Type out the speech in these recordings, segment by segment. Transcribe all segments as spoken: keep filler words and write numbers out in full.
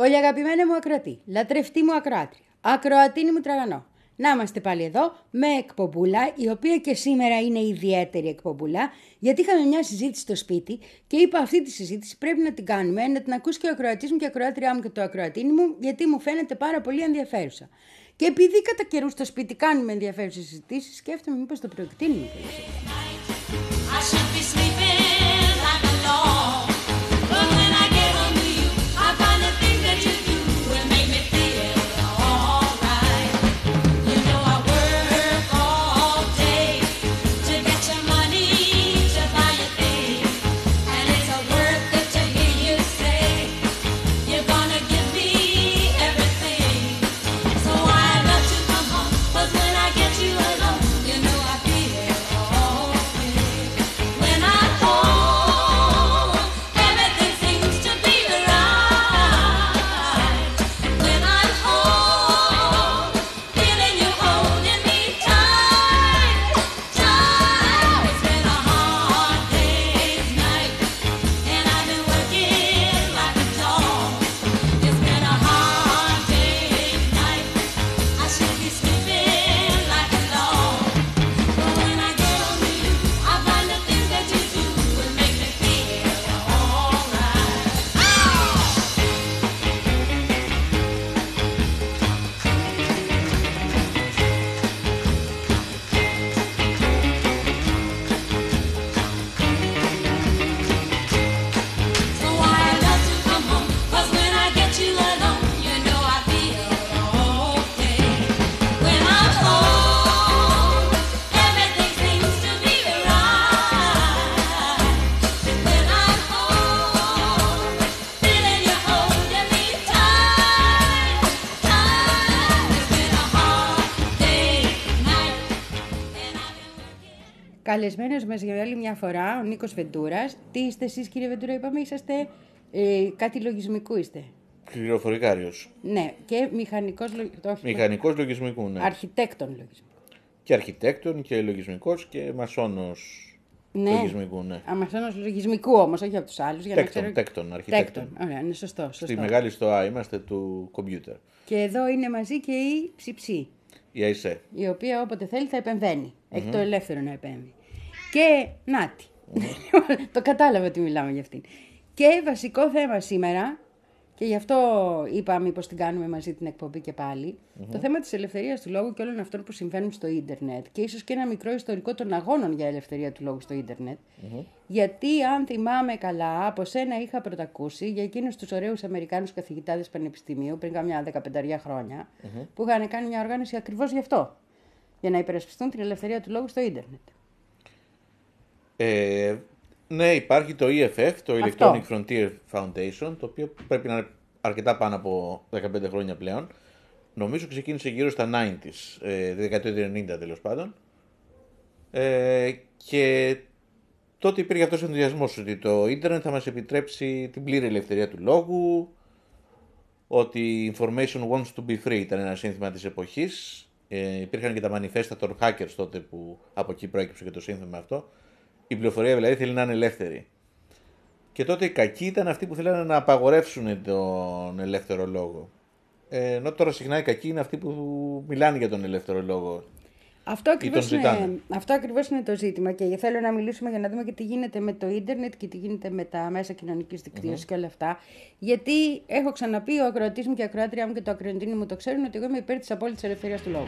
Πολύ αγαπημένα μου ακροατή, λατρευτή μου ακροάτρια, ακροατίνη μου τραγανό. Να είμαστε πάλι εδώ με εκπομπούλα, η οποία και σήμερα είναι ιδιαίτερη εκπομπούλα, γιατί είχαμε μια συζήτηση στο σπίτι και είπα αυτή τη συζήτηση πρέπει να την κάνουμε, να την ακούσει και ο ακροατής μου και η ακροάτριά μου και το ακροατίνη μου, γιατί μου φαίνεται πάρα πολύ ενδιαφέρουσα. Και επειδή κατά καιρού στο σπίτι κάνουμε ενδιαφέρουσες συζητήσεις, σκέφτομαι μήπως το προεκτείνουμε. Καλεσμένος μας για άλλη μια φορά, ο Νίκος Βεντούρας. Τι είστε εσείς, κύριε Βεντούρα, είπαμε, είσαστε ε, κάτι λογισμικού είστε. Πληροφορικάριος. Ναι, και μηχανικός, το, μηχανικός λογισμικού, ναι. Αρχιτέκτον λογισμικού. Και αρχιτέκτον και λογισμικός και μασόνος ναι. λογισμικού, ναι. Α, μασόνος λογισμικού όμως, όχι από τους άλλους. Για τέκτον, να ξέρω... τέκτον, αρχιτέκτον. Τέκτον, ωραία, είναι σωστό, σωστό. Στη μεγάλη στοά είμαστε του κομπιούτερ. Και εδώ είναι μαζί και η Ψιψή. Η ΑΙΣΕ. Η οποία όποτε θέλει θα επεμβαίνει. Mm-hmm. Έχει το ελεύθερο να επέμβει. Και νάτι. Mm-hmm. Το κατάλαβα ότι μιλάμε για αυτήν. Και βασικό θέμα σήμερα, και γι' αυτό είπα μήπως την κάνουμε μαζί την εκπομπή και πάλι, mm-hmm. το θέμα της ελευθερίας του λόγου και όλων αυτών που συμβαίνουν στο ίντερνετ και ίσως και ένα μικρό ιστορικό των αγώνων για ελευθερία του λόγου στο ίντερνετ. Mm-hmm. Γιατί αν θυμάμαι καλά, από σένα είχα πρωτακούσει για εκείνους τους ωραίους Αμερικάνους καθηγητάδες πανεπιστημίου πριν καμιά δεκαπενταριά χρόνια, mm-hmm. που είχαν κάνει μια οργάνωση ακριβώς γι' αυτό. Για να υπερασπιστούν την ελευθερία του λόγου στο ίντερνετ. Ε, ναι, υπάρχει το ι εφ εφ, το αυτό. Electronic Frontier Foundation, το οποίο πρέπει να είναι αρκετά πάνω από δεκαπέντε χρόνια πλέον. Νομίζω ξεκίνησε γύρω στα ενενήντα, ε, δεκαετία του ενενήντα τέλος πάντων. Ε, και τότε υπήρχε αυτός ο ενθουσιασμός ότι το ίντερνετ θα μας επιτρέψει την πλήρη ελευθερία του λόγου, ότι information wants to be free ήταν ένα σύνθημα της εποχής. Ε, υπήρχαν και τα manifesta των hackers τότε που από εκεί προέκυψε και το σύνθημα αυτό. Η πληροφορία δηλαδή θέλει να είναι ελεύθερη. Και τότε οι κακοί ήταν αυτοί που θέλανε να απαγορεύσουν τον ελεύθερο λόγο. Ε, ενώ τώρα συχνά οι κακοί είναι αυτοί που μιλάνε για τον ελεύθερο λόγο. Αυτό ακριβώς, είναι, αυτό ακριβώς είναι το ζήτημα και θέλω να μιλήσουμε για να δούμε και τι γίνεται με το ίντερνετ και τι γίνεται με τα μέσα κοινωνικής δικτύωσης mm-hmm. και όλα αυτά. Γιατί έχω ξαναπεί, ο ακροατής μου και η ακροάτριά μου και το ακροατίνι μου το ξέρουν ότι εγώ είμαι υπέρ της απόλυτης ελευθερίας του λόγου.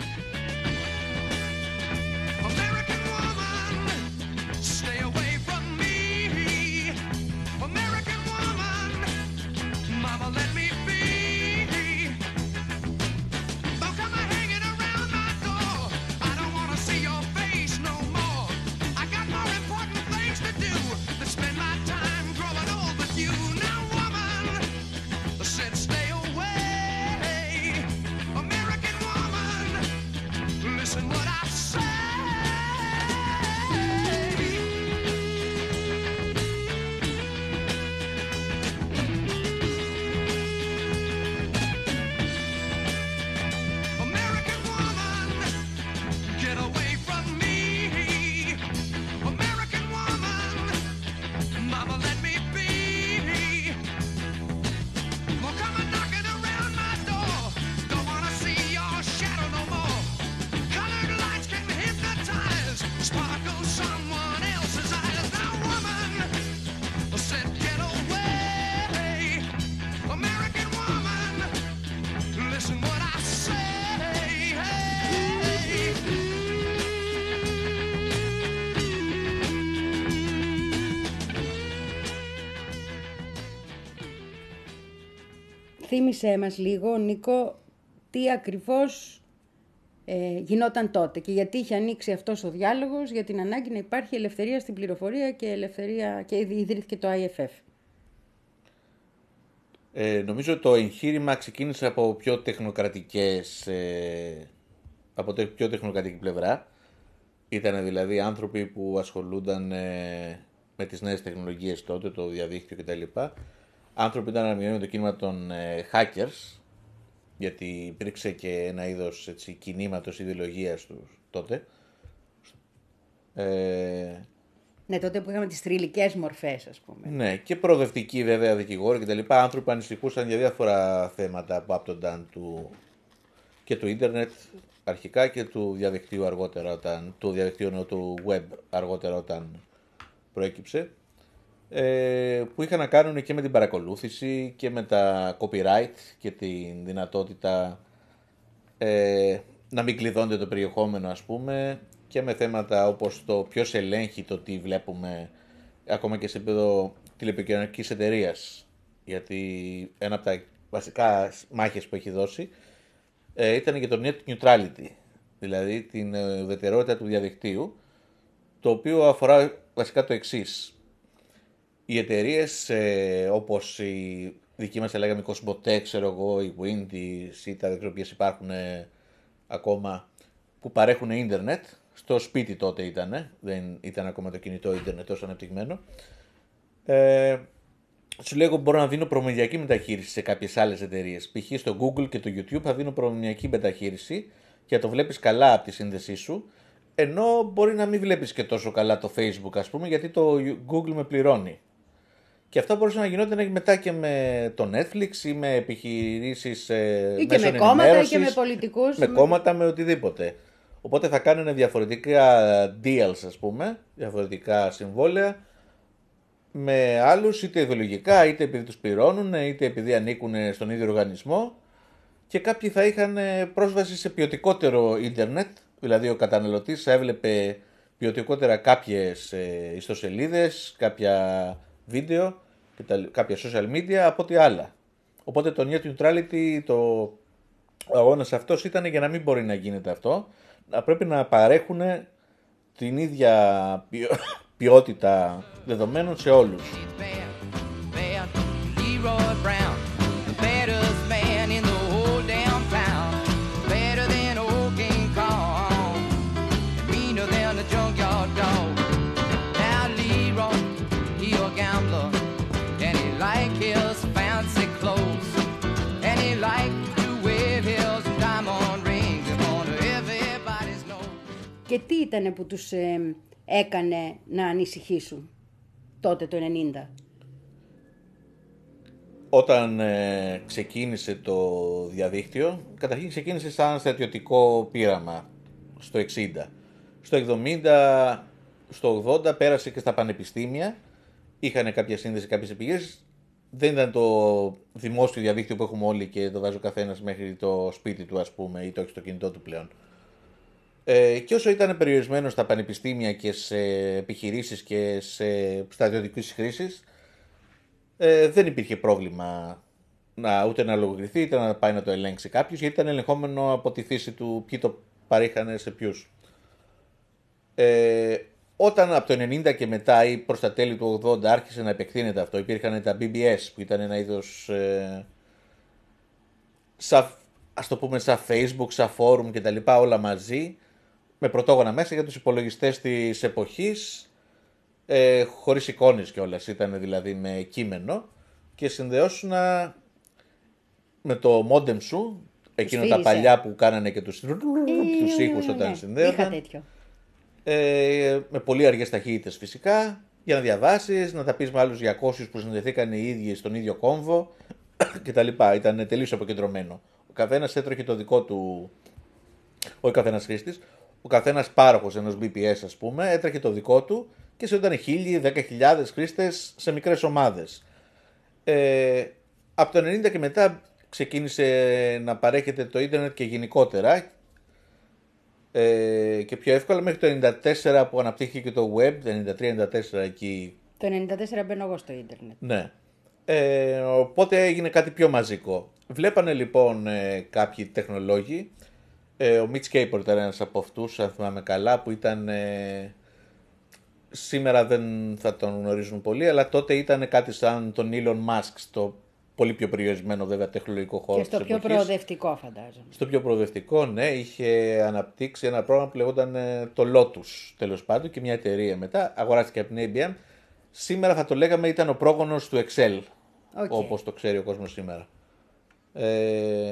θύμισέ μας λίγο, Νίκο, τι ακριβώς ε, γινόταν τότε και γιατί είχε ανοίξει αυτός ο διάλογος για την ανάγκη να υπάρχει ελευθερία στην πληροφορία και, ελευθερία, και ιδρύθηκε το άι εφ εφ. Ε, νομίζω το εγχείρημα ξεκίνησε από πιο τεχνοκρατικές, ε, από το πιο τεχνοκρατική πλευρά. Ήταν δηλαδή άνθρωποι που ασχολούνταν ε, με τις νέες τεχνολογίες τότε, το διαδίκτυο κτλ. Άνθρωποι ήταν αναμειγμένοι με το κίνημα των ε, hackers, γιατί υπήρξε και ένα είδος έτσι, κινήματος ιδεολογίας τους τότε. Ε, Ναι, τότε που είχαμε τις θρυλικές μορφές, ας πούμε. Ναι, και προοδευτικοί βέβαια δικηγόροι κτλ. Άνθρωποι που ανησυχούσαν για διάφορα θέματα που άπτονταν του, και του ίντερνετ αρχικά και του διαδικτύου αργότερα, όταν, του διαδικτύου του web αργότερα όταν προέκυψε. Ε, που είχαν να κάνουν και με την παρακολούθηση και με τα copyright και την δυνατότητα ε, να μην κλειδώνται το περιεχόμενο, ας πούμε, και με θέματα όπως το ποιος ελέγχει το τι βλέπουμε ακόμα και σε επίπεδο τηλεπικοινωνικής εταιρείας, γιατί ένα από τα βασικά μάχες που έχει δώσει ε, ήταν για το net neutrality, δηλαδή την ουδετερότητα του διαδικτύου, το οποίο αφορά βασικά το εξής. Οι εταιρείες ε, όπως η δική μας λέγαμε η Cosmotech, ξέρω εγώ, η Windy, ή τα δεν ξέρω ποιες υπάρχουν ε, ακόμα, που παρέχουν ίντερνετ, στο σπίτι τότε ήταν, δεν ήταν ακόμα το κινητό ίντερνετ τόσο ανεπτυγμένο. Ε, σου λέω, μπορώ να δίνω προμηθειακή μεταχείριση σε κάποιες άλλες εταιρείες. Π.χ. στο Google και το YouTube θα δίνω προμηθειακή μεταχείριση και θα το βλέπεις καλά από τη σύνδεσή σου, ενώ μπορεί να μην βλέπεις και τόσο καλά το Facebook, ας πούμε, γιατί το Google με πληρώνει. Και αυτό μπορούσε να γινόταν μετά και με το Netflix ή με επιχειρήσεις ε, ή και με κόμματα ή και με πολιτικούς. Με, με κόμματα, με οτιδήποτε. Οπότε θα κάνουν διαφορετικά deals, ας πούμε, διαφορετικά συμβόλαια με άλλους, είτε ιδεολογικά, είτε επειδή τους πληρώνουν, είτε επειδή ανήκουν στον ίδιο οργανισμό, και κάποιοι θα είχαν πρόσβαση σε ποιοτικότερο ίντερνετ, δηλαδή ο καταναλωτής θα έβλεπε ποιοτικότερα κάποιες ε, ιστοσελίδες, κάποια βίντεο και τα, κάποια social media από ό,τι άλλα. Οπότε το net neutrality, το, ο αγώνας αυτός ήταν για να μην μπορεί να γίνεται αυτό, να πρέπει να παρέχουν την ίδια ποιότητα δεδομένων σε όλους. Και τι ήτανε που τους ε, έκανε να ανησυχήσουν τότε το ενενήντα? Όταν ε, ξεκίνησε το διαδίκτυο, καταρχήν ξεκίνησε σαν στρατιωτικό πείραμα στο εξήντα. Στο εβδομήντα, στο ογδόντα πέρασε και στα πανεπιστήμια, είχαν κάποια σύνδεση, κάποιες επιγγέλσεις. Δεν ήταν το δημόσιο διαδίκτυο που έχουμε όλοι και το βάζει ο καθένας μέχρι το σπίτι του, ας πούμε, ή το έχει στο κινητό του πλέον. Ε, και όσο ήταν περιορισμένο στα πανεπιστήμια και σε επιχειρήσεις και σε στρατιωτικές χρήσεις, ε, δεν υπήρχε πρόβλημα να, ούτε να λογοκριθεί, είτε να πάει να το ελέγξει κάποιος, γιατί ήταν ελεγχόμενο από τη φύση του ποιοι το παρήχανε σε ποιους. Ε, όταν από το ενενήντα και μετά ή προς τα τέλη του ογδόντα άρχισε να επεκτείνεται αυτό, υπήρχαν τα μπι μπι ες που ήταν ένα είδος ε, σαν, ας το πούμε, σαν Facebook, σαν forum κτλ, όλα μαζί, με πρωτόγωνα μέσα για τους υπολογιστές της εποχής, ε, χωρίς εικόνες κιόλας, ήταν δηλαδή με κείμενο, και συνδεώσουν με το modem σου, εκείνο τα παλιά που κάνανε και τους, τους ήχους όταν συνδέονταν. Είχα τέτοιο. Ε, με πολύ αργές ταχύτητες φυσικά, για να διαβάσεις, να τα πεις με άλλους διακόσιους που συνδεθήκαν οι ίδιοι στον ίδιο κόμβο κτλ. Ήταν τελείως αποκεντρωμένο. Ο καθένας έτρωχε το δικό του, όχι ο καθένας χρήστης, ο καθένας πάροχος ενός μπι πι ες, ας πούμε, έτρεχε το δικό του και συνδέονταν χίλιοι, δέκα χιλιάδες χρήστες σε μικρές ομάδες. Ε, από το ενενήντα και μετά ξεκίνησε να παρέχεται το ίντερνετ και γενικότερα, ε, και πιο εύκολα, μέχρι το ενενήντα τέσσερα που αναπτύχθηκε το web, το ενενήντα τρία ενενήντα τέσσερα εκεί. Το ενενήντα τέσσερα μπαίνω εγώ στο ίντερνετ. Ναι. Ε, οπότε έγινε κάτι πιο μαζικό. Βλέπανε λοιπόν ε, κάποιοι τεχνολόγοι, ε, ο Mitch Capor ήταν ένας από αυτούς, αν θυμάμαι καλά, που ήταν, ε, σήμερα δεν θα τον γνωρίζουν πολύ, αλλά τότε ήταν κάτι σαν τον Elon Musk, στο πολύ πιο περιορισμένο βέβαια τεχνολογικό χώρο. Και στο της πιο εποχής. προοδευτικό φαντάζομαι. Στο πιο προοδευτικό, ναι, είχε αναπτύξει ένα πρόγραμμα που λεγόταν ε, το Lotus, τέλος πάντων, και μια εταιρεία μετά, αγοράστηκε από την έι μπι εμ. Σήμερα θα το λέγαμε ήταν ο πρόγονος του Excel, Okay. όπως το ξέρει ο κόσμος σήμερα. Ε,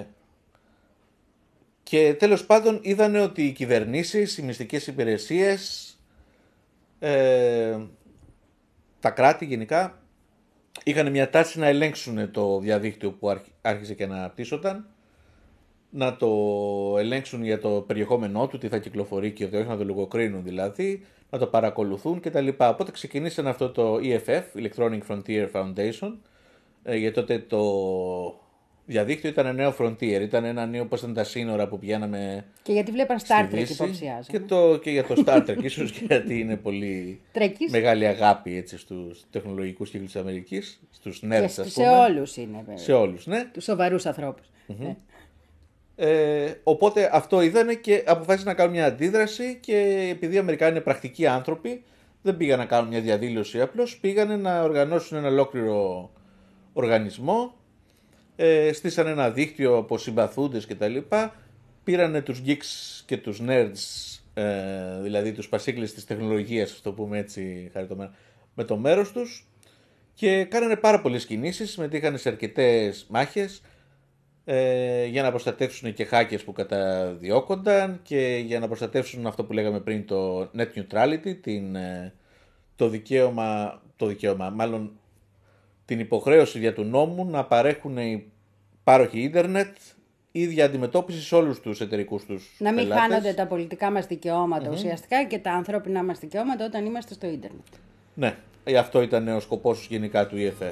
και τέλος πάντων είδανε ότι οι κυβερνήσεις, οι μυστικές υπηρεσίες, ε, τα κράτη γενικά, είχαν μια τάση να ελέγξουν το διαδίκτυο που άρχισε και να αναπτύσσονταν, να το ελέγξουν για το περιεχόμενό του, τι θα κυκλοφορεί και όχι, να το λογοκρίνουν δηλαδή, να το παρακολουθούν κτλ. Οπότε ξεκινήσαν αυτό το ι εφ εφ, Electronic Frontier Foundation, γιατί τότε το διαδίκτυο ήταν νέο frontier, ήταν ένα νέο, πώς ήταν τα σύνορα που πηγαίναμε. Και γιατί βλέπαν Star Trek υποψιάζομαι. Και, το, και για το Star Trek, ίσως γιατί είναι πολύ Τρεκής. Μεγάλη αγάπη έτσι, στους τεχνολογικούς κύκλους της Αμερικής, στους nerds, ας πούμε. Σε όλους είναι βέβαια. Σε όλους, ναι. Τους σοβαρούς ανθρώπους. Mm-hmm. Ναι. Ε, οπότε αυτό είδανε και αποφάσισαν να κάνουν μια αντίδραση, και επειδή οι Αμερικάνοι είναι πρακτικοί άνθρωποι, δεν πήγαν να κάνουν μια διαδήλωση απλώς, πήγανε να οργανώσουν ένα ολόκληρο οργανισμό, ε, στήσαν ένα δίκτυο από συμπαθούντες κτλ. Πήρανε τους geeks και τους nerds, ε, δηλαδή τους πασίκλες της τεχνολογίας, ας το πούμε έτσι χαριτωμένα, με το μέρος τους, και κάνανε πάρα πολλές κινήσεις, συμμετείχαν σε αρκετές μάχες, ε, για να προστατεύσουν και hackers που καταδιώκονταν, και για να προστατεύσουν αυτό που λέγαμε πριν, το net neutrality, την, ε, το δικαίωμα, το δικαίωμα, μάλλον την υποχρέωση για του νόμου να παρέχουν οι πάροχοι ίντερνετ ίδια αντιμετώπιση σε όλους τους εταιρικούς τους Να μην πελάτες. χάνονται τα πολιτικά μας δικαιώματα Mm-hmm. ουσιαστικά και τα ανθρώπινα μας δικαιώματα όταν είμαστε στο ίντερνετ. Ναι, αυτό ήταν ο σκοπός γενικά του ι εφ εφ.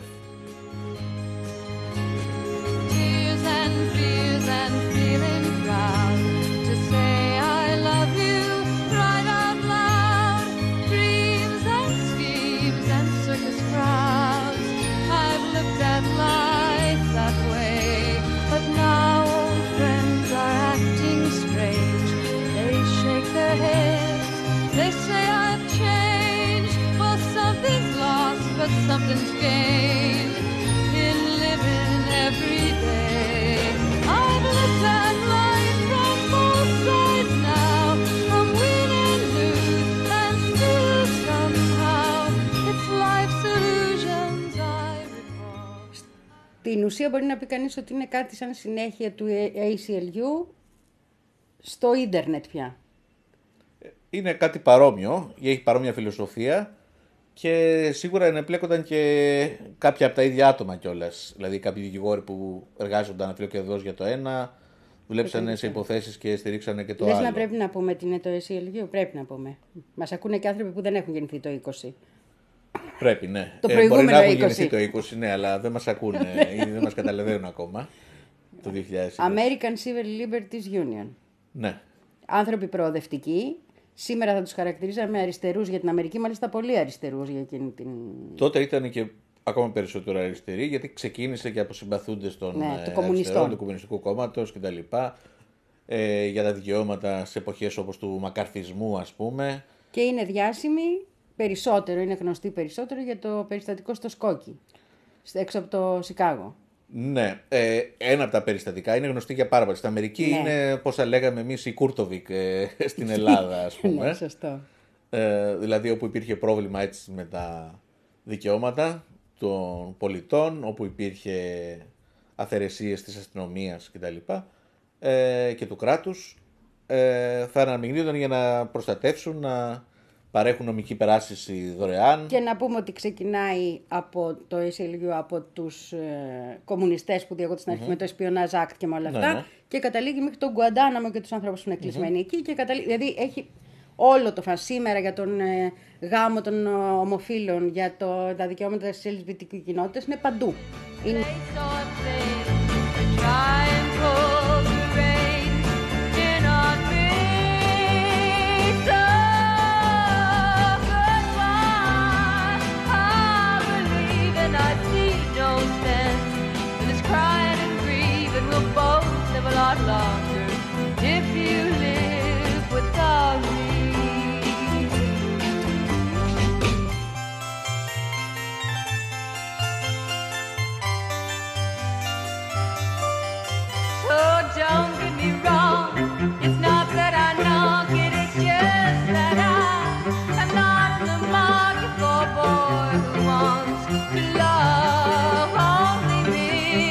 But something's gained in living every day. I've looked at life from both sides now, from win and lose, and still somehow it's life's illusions I recall. Στην ουσία μπορεί να πει κανείς ότι είναι κάτι σαν συνέχεια του έι σι ελ γιου στο ίντερνετ πια. Είναι κάτι παρόμοιο, έχει παρόμοια φιλοσοφία. Και σίγουρα ενεπλέκονταν και κάποια από τα ίδια άτομα κιόλας. Δηλαδή, κάποιοι δικηγόροι που εργάζονταν αφιλοκερδώς για το ένα, δουλέψανε σε υποθέσεις και στηρίξανε και το Λες άλλο. να πρέπει να πούμε τι είναι το έι σι ελ γιου, πρέπει να πούμε. Μας ακούνε και άνθρωποι που δεν έχουν γεννηθεί το είκοσι. Πρέπει, ναι. Το ε, προηγούμενο μπορεί να έχουν είκοσι. γεννηθεί το είκοσι, ναι, αλλά δεν μας ακούνε ή δεν μας καταλαβαίνουν ακόμα. Το δύο χιλιάδες είκοσι. American Civil Liberties Union. Ναι. Άνθρωποι προοδευτικοί. Σήμερα θα τους χαρακτηρίζαμε αριστερούς για την Αμερική, μάλιστα πολύ αριστερούς για εκείνη την... Τότε ήταν και ακόμα περισσότερο αριστεροί, γιατί ξεκίνησε και από συμπαθούντες των Ναι, ε, του αριστερών, του Κομμουνιστικού Κόμματος κτλ. Ε, για τα δικαιώματα σε εποχές όπως του μακαρθισμού, ας πούμε. Και είναι διάσημοι περισσότερο, είναι γνωστοί περισσότερο για το περιστατικό στο Σκόκι, έξω από το Σικάγο. Ναι, ε, ένα από τα περιστατικά είναι γνωστή για πάρα πολύ. Στην Αμερική Ναι. είναι, πώς θα λέγαμε εμείς, η Κούρτοβικ ε, στην Ελλάδα, ας πούμε. Ναι, σωστό. Ε, δηλαδή όπου υπήρχε πρόβλημα έτσι με τα δικαιώματα των πολιτών, όπου υπήρχε αφαιρεσίες της αστυνομίας κτλ. Ε, και του κράτους, ε, θα αναμειγνύονταν για να προστατεύσουν, να παρέχουν νομική περάσπιση δωρεάν. Και να πούμε ότι ξεκινάει από το έι σι ελ γιου από τους ε, κομμουνιστές που διαγόταν στην αρχή με το Espionage Act και με όλα Ναι, αυτά, ναι. και καταλήγει μέχρι τον Γκουαντάναμο και τους ανθρώπους που είναι κλεισμένοι εκεί, και καταλήγει, δηλαδή έχει όλο το φαν σήμερα για τον ε, γάμο των ε, ομοφύλων, για το, τα δικαιώματα της ελ τζι μπι τι κιου κοινότητας, είναι παντού. Είναι... They saw a thing, they try and pull the reins in on me. So goodbye, I believe and I see no lot longer if you live without me. So don't get me wrong, it's not that I knock it, it's just that I am not in the market for a boy who wants to love only me.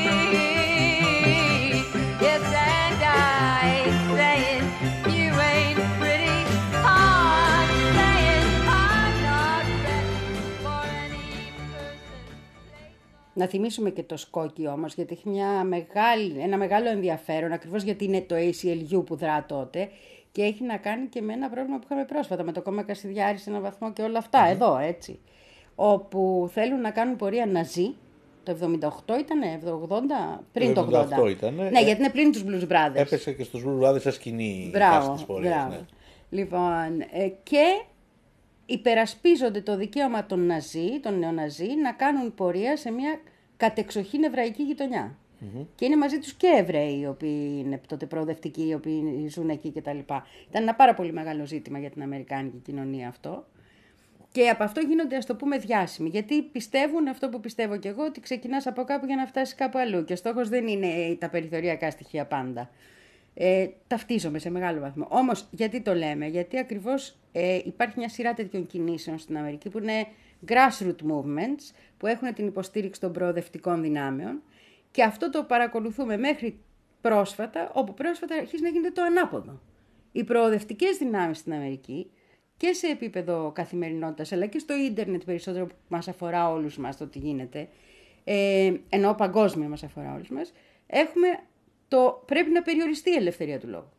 Yes, and I ain't saying you ain't pretty, I'm saying I'm not ready for any person, place. Να θυμίσουμε και το Σκόκι όμως, γιατί έχει μια μεγάλη, ένα μεγάλο ενδιαφέρον, ακριβώς γιατί είναι το έι σι ελ γιου που δρά τότε και έχει να κάνει και με ένα πρόβλημα που είχαμε πρόσφατα, με το κόμμα Κασιδιάρη σε έναν βαθμό και όλα αυτά, εδώ έτσι. Όπου θέλουν να κάνουν πορεία ναζί, το εβδομήντα οκτώ ήτανε, ογδόντα, πριν το ογδόντα. εβδομήντα οκτώ ήτανε. Ναι, γιατί είναι πριν τους Blues Brothers. Έπεσε και στους Blues Brothers σαν σκηνή η Μπράβο, φάση της πορείας. μπράβο. Ναι. Λοιπόν, ε, και υπερασπίζονται το δικαίωμα των Ναζί, των νεοναζί, να κάνουν πορεία σε μια κατεξοχήν εβραϊκή γειτονιά. Mm-hmm. Και είναι μαζί τους και Εβραίοι, οι οποίοι είναι τότε προοδευτικοί, οι οποίοι ζουν εκεί κτλ. Ήταν ένα πάρα πολύ μεγάλο ζήτημα για την αμερικάνικη κοινωνία αυτό. Και από αυτό γίνονται, ας το πούμε, διάσημοι. Γιατί πιστεύουν αυτό που πιστεύω κι εγώ, ότι ξεκινάς από κάπου για να φτάσεις κάπου αλλού. Και ο στόχος δεν είναι τα περιθωριακά στοιχεία πάντα. Ε, ταυτίζομαι σε μεγάλο βαθμό. Όμως, γιατί το λέμε? Γιατί ακριβώς ε, υπάρχει μια σειρά τέτοιων κινήσεων στην Αμερική που είναι grassroots movements, που έχουν την υποστήριξη των προοδευτικών δυνάμεων. Και αυτό το παρακολουθούμε μέχρι πρόσφατα, όπου πρόσφατα αρχίζει να γίνεται το ανάποδο. Οι προοδευτικές δυνάμεις στην Αμερική και σε επίπεδο καθημερινότητας, αλλά και στο ίντερνετ περισσότερο που μας αφορά όλους μας το τι γίνεται, ε, ενώ παγκόσμια μας αφορά όλους μας, έχουμε το πρέπει να περιοριστεί η ελευθερία του λόγου.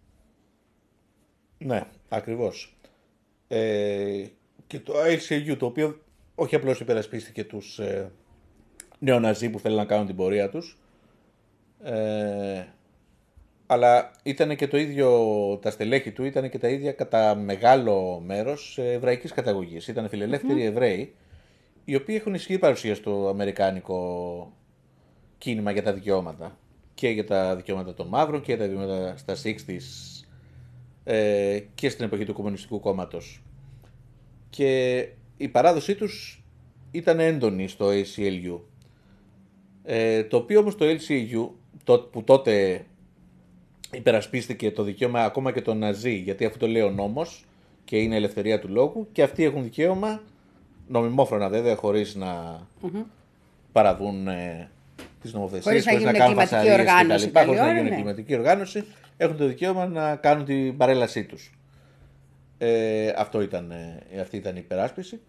Ναι, ακριβώς. Ε, και το έι σι ελ γιου, το οποίο όχι απλώς υπερασπίστηκε τους ε, νεοναζί που θέλουν να κάνουν την πορεία τους, ε, αλλά ήταν και το ίδιο, τα στελέχη του ήταν και τα ίδια κατά μεγάλο μέρος εβραϊκής καταγωγής. Ήταν φιλελεύθεροι mm-hmm. Εβραίοι, οι οποίοι έχουν ισχυρή παρουσία στο αμερικάνικο κίνημα για τα δικαιώματα. Και για τα δικαιώματα των μαύρων και για τα δικαιώματα στα εξήντα ε, και στην εποχή του Κομμουνιστικού Κόμματος. Και η παράδοσή τους ήταν έντονη στο έι σι ελ γιου. Ε, το οποίο όμως το έι σι ελ γιου, το, που τότε υπερασπίστηκε το δικαίωμα ακόμα και των Ναζί, γιατί αυτό το λέει ο νόμος και είναι ελευθερία του λόγου, και αυτοί έχουν δικαίωμα, νομιμόφρονα βέβαια, χωρίς να mm-hmm. παραβούν ε, τις νομοθεσίες, χωρίς να γίνουν εγκληματική οργάνωση, χωρίς να γίνουν εγκληματική οργάνωση, έχουν το δικαίωμα να κάνουν την παρέλασή τους. Ε, αυτό ήταν, ε, αυτή ήταν η υπεράσπιση.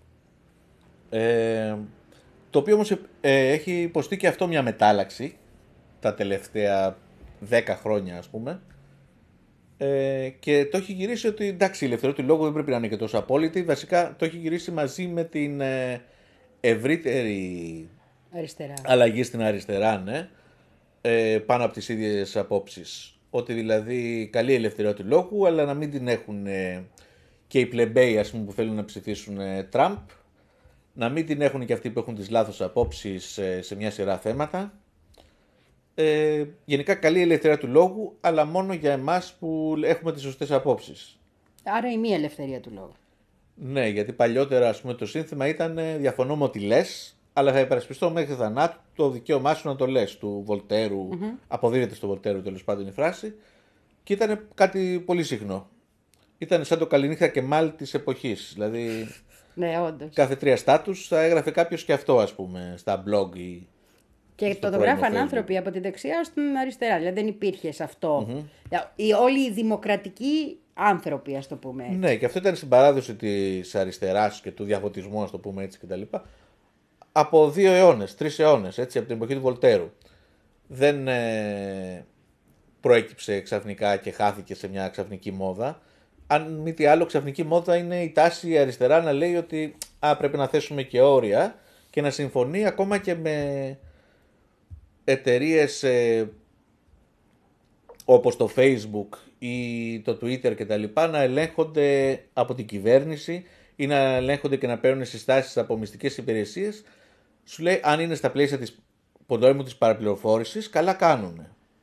Ε, το οποίο όμως ε, έχει υποστεί και αυτό μια μετάλλαξη τα τελευταία δέκα χρόνια, ας πούμε, ε, και το έχει γυρίσει ότι εντάξει, η ελευθερία του λόγου δεν πρέπει να είναι και τόσο απόλυτη. Βασικά το έχει γυρίσει μαζί με την ε, ευρύτερη αριστερά. αλλαγή στην αριστερά, ναι, ε, πάνω από τις ίδιες απόψεις. Ότι δηλαδή καλή ελευθερία του λόγου, αλλά να μην την έχουν ε, και οι πλεμπέοι, ας πούμε, που θέλουν να ψηφίσουν ε, Τραμπ, να μην την έχουν και αυτοί που έχουν τις λάθος απόψεις ε, σε μια σειρά θέματα. Ε, γενικά καλή ελευθερία του λόγου, αλλά μόνο για εμάς που έχουμε τις σωστές απόψεις. Άρα η μία ελευθερία του λόγου. Ναι, γιατί παλιότερα, ας πούμε, το σύνθημα ήταν διαφωνώ με ό,τι λες, αλλά θα υπερασπιστώ μέχρι θανάτου το δικαίωμά σου να το λες. Του Βολτέρου, mm-hmm. αποδίδεται στο Βολτέρου τέλος πάντων η φράση, και ήταν κάτι πολύ συχνό. Ήταν σαν το καληνύχτα και μάλ της εποχής. Δηλαδή, ναι, όντως. Κάθε τρία στάτους θα έγραφε κάποιος και αυτό, ας πούμε, στα blog ή. Και το, το γράφαν Facebook. Άνθρωποι από την δεξιά ως την αριστερά. Δηλαδή δεν υπήρχε σε αυτό. Mm-hmm. Οι, όλοι οι δημοκρατικοί άνθρωποι, ας το πούμε έτσι. Ναι, και αυτό ήταν στην παράδοση της αριστεράς και του διαφωτισμού, ας το πούμε έτσι κτλ. Από δύο αιώνες, τρεις αιώνες, έτσι, από την εποχή του Βολτέρου. Δεν ε, προέκυψε ξαφνικά και χάθηκε σε μια ξαφνική μόδα. Αν μη τι άλλο, ξαφνική μόδα είναι η τάση η αριστερά να λέει ότι α, πρέπει να θέσουμε και όρια και να συμφωνεί ακόμα και με εταιρείες ε, όπως το Facebook ή το Twitter και τα λοιπά να ελέγχονται από την κυβέρνηση ή να ελέγχονται και να παίρνουν συστάσεις από μυστικές υπηρεσίες. Σου λέει αν είναι στα πλαίσια της ποντόριμου της παραπληροφόρησης, καλά κάνουν.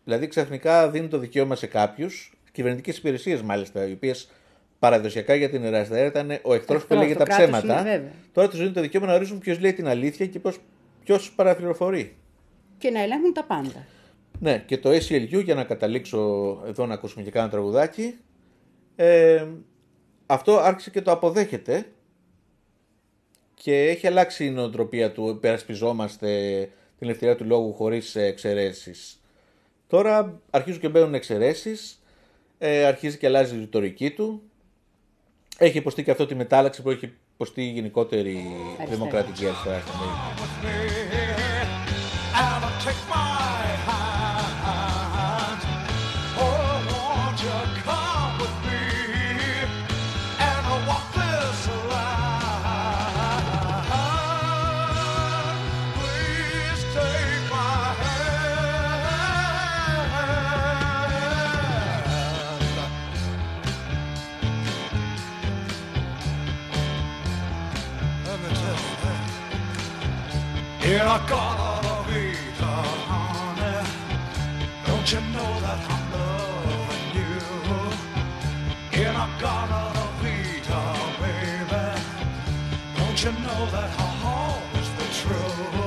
Δηλαδή ξαφνικά δίνει το δικαίωμα σε κάποιους, κυβερνητικές υπηρεσίες μάλιστα, οι οποίες παραδοσιακά για την αριστερά ήταν ο εχθρός που έλεγε το τα κράτος ψέματα. είναι, βέβαια. Τώρα τους δίνει το δικαίωμα να ορίζουν ποιος λέει την αλήθεια και ποιος παραπληροφορεί. Και να ελέγχουν τα πάντα. Ναι, και το έι ελ γιου, για να καταλήξω εδώ να ακούσουμε και κάνα τραγουδάκι, ε, αυτό άρχισε και το αποδέχεται και έχει αλλάξει η νοοτροπία του, υπερασπιζόμαστε την ελευθερία του λόγου χωρίς εξαιρέσεις. Τώρα αρχίζουν και μπαίνουν εξαιρέσεις, ε, αρχίζει και αλλάζει η ρητορική του, έχει υποστεί και αυτό τη μετάλλαξη που έχει υποστεί η γενικότερη Αριστερά. δημοκρατική αριστερά στην Αμερική. In a Garden of Eden, honey, don't you know that I'm loving you? In a Garden of Eden, baby, don't you know that I'll always be true?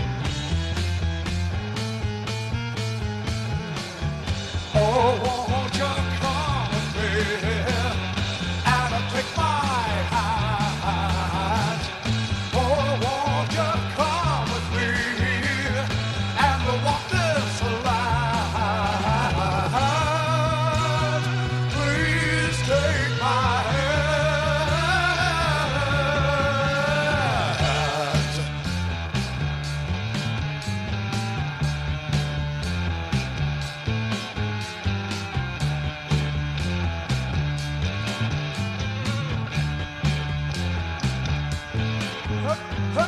Oh, won't you come with me and take my hand? Oh, won't you come with me and we'll walk this line? Please take my hand. Hup, hup.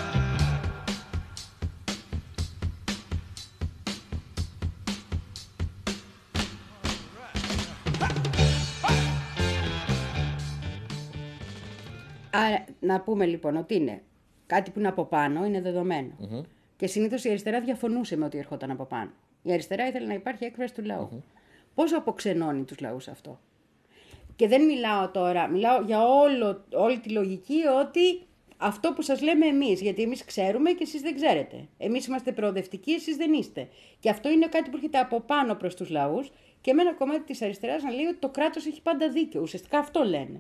Άρα, να πούμε λοιπόν ότι είναι κάτι που είναι από πάνω, είναι δεδομένο. Και συνήθως η αριστερά διαφωνούσε με ότι ερχόταν από πάνω. Η αριστερά ήθελε να υπάρχει έκφραση του λαού. Πόσο αποξενώνει τους λαούς αυτό. Και δεν μιλάω τώρα, μιλάω για όλο, όλη τη λογική ότι αυτό που σας λέμε εμείς, γιατί εμείς ξέρουμε και εσείς δεν ξέρετε. Εμείς είμαστε προοδευτικοί, εσείς δεν είστε. Και αυτό είναι κάτι που έρχεται από πάνω προς τους λαούς και με ένα κομμάτι της αριστεράς να λέει ότι το κράτος έχει πάντα δίκιο. Ουσιαστικά αυτό λένε.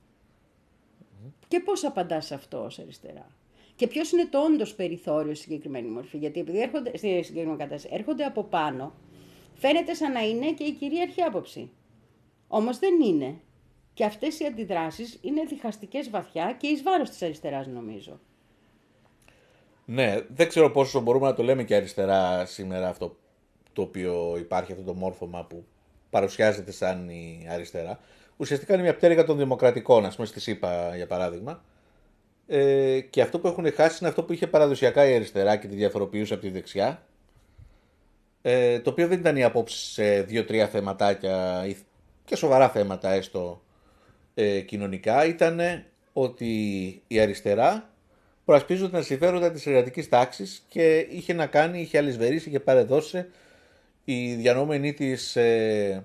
Και πώς απαντάς σε αυτό ως αριστερά. Και ποιος είναι το όντως περιθώριο στη συγκεκριμένη μορφή. Γιατί επειδή έρχονται, στη συγκεκριμένη κατάσταση έρχονται από πάνω, φαίνεται σαν να είναι και η κυρίαρχη άποψη. Όμως δεν είναι. Και αυτές οι αντιδράσεις είναι διχαστικές βαθιά και εις βάρος της αριστεράς, νομίζω. Ναι, δεν ξέρω πόσο μπορούμε να το λέμε και αριστερά σήμερα αυτό το οποίο υπάρχει, αυτό το μόρφωμα που παρουσιάζεται σαν η αριστερά. Ουσιαστικά είναι μια πτέρυγα των δημοκρατικών, ας πούμε, στη ΣΥΠΑ για παράδειγμα. Ε, και αυτό που έχουν χάσει είναι αυτό που είχε παραδοσιακά η αριστερά και τη διαφοροποιούσε από τη δεξιά. Ε, το οποίο δεν ήταν η απόψη σε δύο-τρία θεματάκια ή και σοβαρά θέματα έστω ε, κοινωνικά. Ήταν ότι η αριστερά προασπίζονταν τα συμφέροντα της εργατικής τάξης και είχε να κάνει, είχε αλυσβερίσει, είχε παρεδώσει οι διανόμενοι της ε,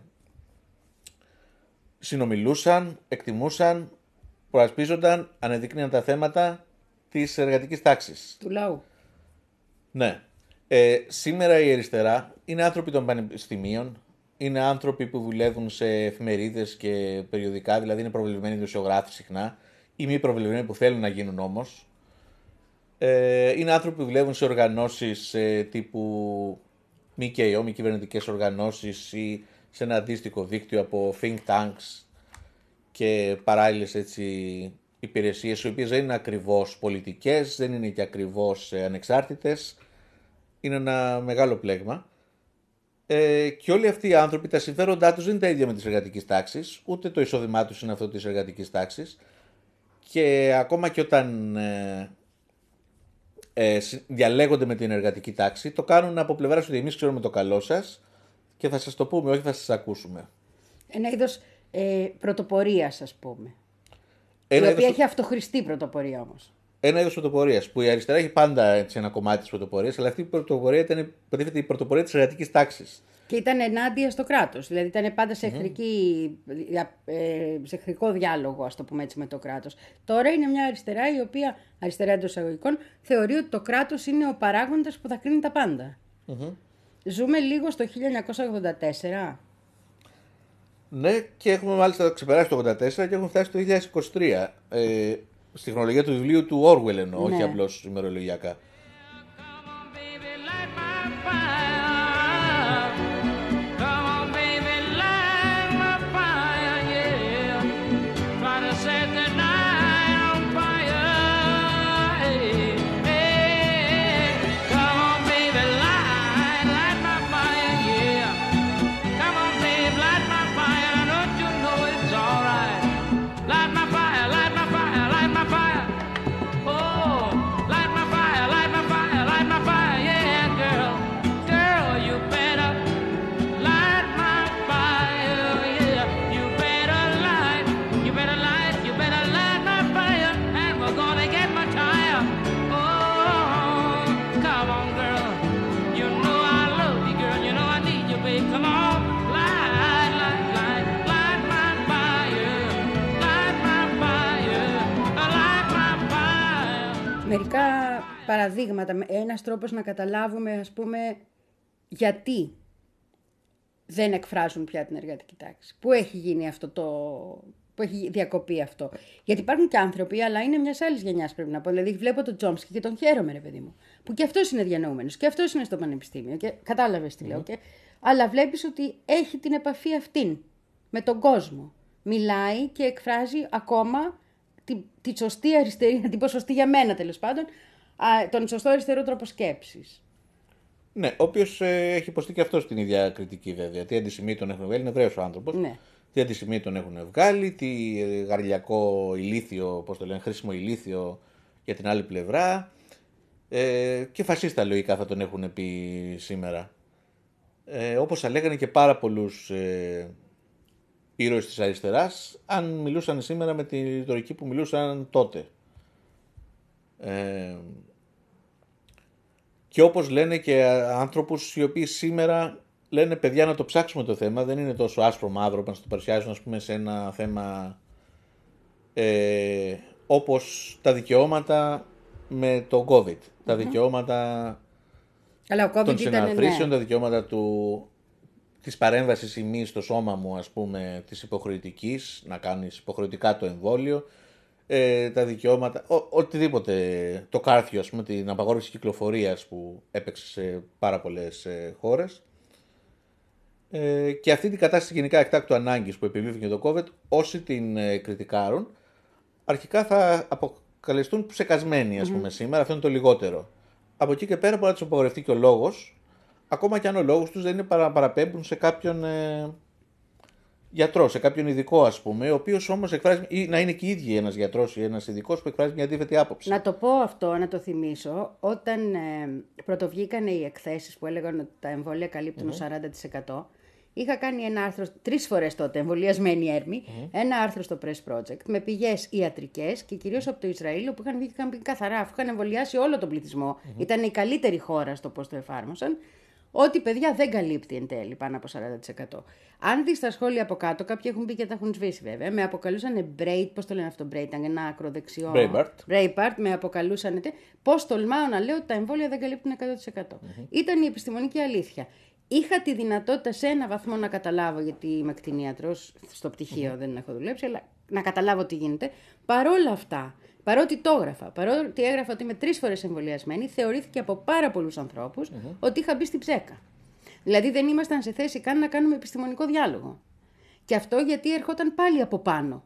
συνομιλούσαν, εκτιμούσαν, προασπίζονταν, ανεδείκνυαν τα θέματα της εργατικής τάξης. Του λαού. Ναι. Ε, σήμερα η αριστερά είναι άνθρωποι των πανεπιστημίων, είναι άνθρωποι που δουλεύουν σε εφημερίδες και περιοδικά, δηλαδή είναι προβλημένοι δημοσιογράφοι συχνά, ή μη προβλημένοι που θέλουν να γίνουν όμως. Ε, είναι άνθρωποι που δουλεύουν σε οργανώσεις ε, τύπου ΜΚΟ, μη κυβερνητικές οργανώσεις ή σε ένα αντίστοιχο δίκτυο από think tanks και παράλληλες έτσι υπηρεσίες, οι οποίες δεν είναι ακριβώς πολιτικές, δεν είναι και ακριβώς ε, ανεξάρτητες. Είναι ένα μεγάλο πλέγμα. Ε, και όλοι αυτοί οι άνθρωποι, τα συμφέροντά τους δεν είναι τα ίδια με τις εργατικές τάξεις, ούτε το εισόδημά τους είναι αυτό της εργατικής τάξης. Και ακόμα και όταν ε, ε, διαλέγονται με την εργατική τάξη, το κάνουν από πλευράς ότι εμείς ξέρουμε το καλό σας και θα σας το πούμε, όχι θα σας ακούσουμε. Ένα είδος ε, πρωτοπορίας, ας πούμε. Ένα η οποία είδος... έχει αυτοχρηστή πρωτοπορία όμως. Ένα είδος πρωτοπορίας, που η αριστερά έχει πάντα έτσι, ένα κομμάτι της πρωτοπορίας, αλλά αυτή η πρωτοπορία ήταν υποτίθεται η πρωτοπορία της εργατικής τάξης. Και ήταν ενάντια στο κράτος. Δηλαδή ήταν πάντα σε, εχθρική, ε, σε εχθρικό διάλογο, ας το πούμε έτσι, με το κράτος. Τώρα είναι μια αριστερά η οποία, αριστερά εντός εισαγωγικών, θεωρεί ότι το κράτος είναι ο παράγοντας που θα κρίνει τα πάντα. Mm-hmm. Ζούμε λίγο στο χίλια εννιακόσια ογδόντα τέσσερα. Ναι, και έχουμε μάλιστα ξεπεράσει το ογδόντα τέσσερα και έχουμε φτάσει το δύο χιλιάδες είκοσι τρία. Ε, στη χρονολογία του βιβλίου του Orwell εννοώ, Ναι. όχι απλώς ημερολογιακά. Come on, baby, light my fire. Come on, baby, light my fire, yeah. Try to set the night on fire. Hey, hey. Come on, baby, light, light my fire, yeah. Come on, baby, light my fire. Don't you know it's alright? Light my fire, light my fire, light my fire. Oh, light my fire, light my fire, light my fire, yeah, girl. Girl, you better light my fire, yeah. You better light, you better light, you better light my fire, and we're gonna get my tire. Oh, come on, girl. You know I love you, girl. You know I need you, babe. Come on, light, light, light, light my fire, light my fire, light my fire. Μερικά παραδείγματα, ένας τρόπος να καταλάβουμε, ας πούμε, γιατί δεν εκφράζουν πια την εργατική τάξη. Πού έχει γίνει αυτό το... Πού έχει διακοπεί αυτό. Γιατί υπάρχουν και άνθρωποι, αλλά είναι μια άλλη γενιά, πρέπει να πω. Δηλαδή, βλέπω τον Τζόμσκι και τον χαίρομαι, ρε παιδί μου. Που και αυτό είναι διανοούμενο και αυτό είναι στο πανεπιστήμιο. Και κατάλαβε τι λέω. Και... Αλλά βλέπει ότι έχει την επαφή αυτήν με τον κόσμο. Μιλάει και εκφράζει ακόμα τη, τη σωστή αριστερή, να την πω σωστή για μένα τέλος πάντων, α, τον σωστό αριστερό τρόπο σκέψης. Ναι, ο οποίος ε, έχει υποστεί και αυτό την ίδια κριτική βέβαια. Τι αντισημεί τον έχουν βγάλει, είναι Εβραίος ο άνθρωπος. Ναι. Τι αντισημεί τον έχουν βγάλει, τι ε, γαριλιακό ηλίθιο, πώς το λένε, χρήσιμο ηλίθιο για την άλλη πλευρά. Ε, και φασίστα λογικά θα τον έχουν πει σήμερα. Ε, όπως θα λέγανε και πάρα πολλούς ε, ήρωες της αριστεράς, αν μιλούσαν σήμερα με τη ρητορική που μιλούσαν τότε. Ε, και όπως λένε και άνθρωπους οι οποίοι σήμερα λένε παιδιά να το ψάξουμε το θέμα, δεν είναι τόσο άσπρο μαύρο που να το παρουσιάζουν ας πούμε σε ένα θέμα ε, όπως τα δικαιώματα με το COVID, τα δικαιώματα Αλλά ο COVID των ήταν, συναθρήσεων, ναι. τα δικαιώματα του, της παρέμβασης ημί στο σώμα μου ας πούμε της υποχρεωτικής, να κάνεις υποχρεωτικά το εμβόλιο, ε, τα δικαιώματα, ο, οτιδήποτε, το κάρθιο ας πούμε, την απαγόρευση κυκλοφορίας που έπαιξε σε πάρα πολλές ε, χώρες. Ε, και αυτή την κατάσταση γενικά εκτάκτου ανάγκης που επιβλήθηκε το COVID, όσοι την ε, κριτικάρουν, αρχικά θα αποκαλεστούν ψεκασμένοι ας πούμε σήμερα, αυτό είναι το λιγότερο. Από εκεί και πέρα μπορεί να τους απογορευτεί και ο λόγος, ακόμα και αν ο λόγος τους δεν είναι παρα, παραπέμπουν σε κάποιον ε, γιατρό, σε κάποιον ειδικό ας πούμε, ο οποίος όμως εκφράζει, ή να είναι και οι ίδιοι ένας γιατρός ή ένας ειδικός που εκφράζει μια αντίθετη άποψη. Να το πω αυτό, να το θυμίσω, όταν ε, πρωτοβγήκαν οι εκθέσεις που έλεγαν ότι τα εμβόλια καλύπτουν mm-hmm. σαράντα τοις εκατό, είχα κάνει ένα άρθρο, τρεις φορές τότε, εμβολιασμένη έρμη, mm-hmm. ένα άρθρο στο Press Project με πηγές ιατρικές και κυρίως από το Ισραήλ, όπου είχαν βγει και είχαν πει καθαρά, αφού είχαν εμβολιάσει όλο τον πληθυσμό, mm-hmm. ήταν η καλύτερη χώρα στο πώς το εφάρμοσαν, ότι παιδιά δεν καλύπτει εν τέλει πάνω από σαράντα τοις εκατό. Αν δεις τα σχόλια από κάτω, κάποιοι έχουν πει και τα έχουν σβήσει βέβαια, με αποκαλούσαν Braid, πώς το λένε αυτό Braid, ήταν ένα ακροδεξιό. Breitbart. Breitbart, με αποκαλούσαν. Πώς τολμάω να λέω ότι τα εμβόλια δεν καλύπτουν εκατό τοις εκατό. Mm-hmm. Ήταν η επιστημονική αλήθεια. Είχα τη δυνατότητα σε ένα βαθμό να καταλάβω, γιατί είμαι κτηνίατρος, στο πτυχίο mm-hmm. δεν έχω δουλέψει, αλλά να καταλάβω τι γίνεται. Παρόλα αυτά, παρότι το έγραφα, παρότι έγραφα ότι είμαι τρεις φορές εμβολιασμένη, θεωρήθηκε από πάρα πολλούς ανθρώπους mm-hmm. ότι είχα μπει στην ψέκα. Δηλαδή δεν ήμασταν σε θέση καν να κάνουμε επιστημονικό διάλογο. Και αυτό γιατί ερχόταν πάλι από πάνω.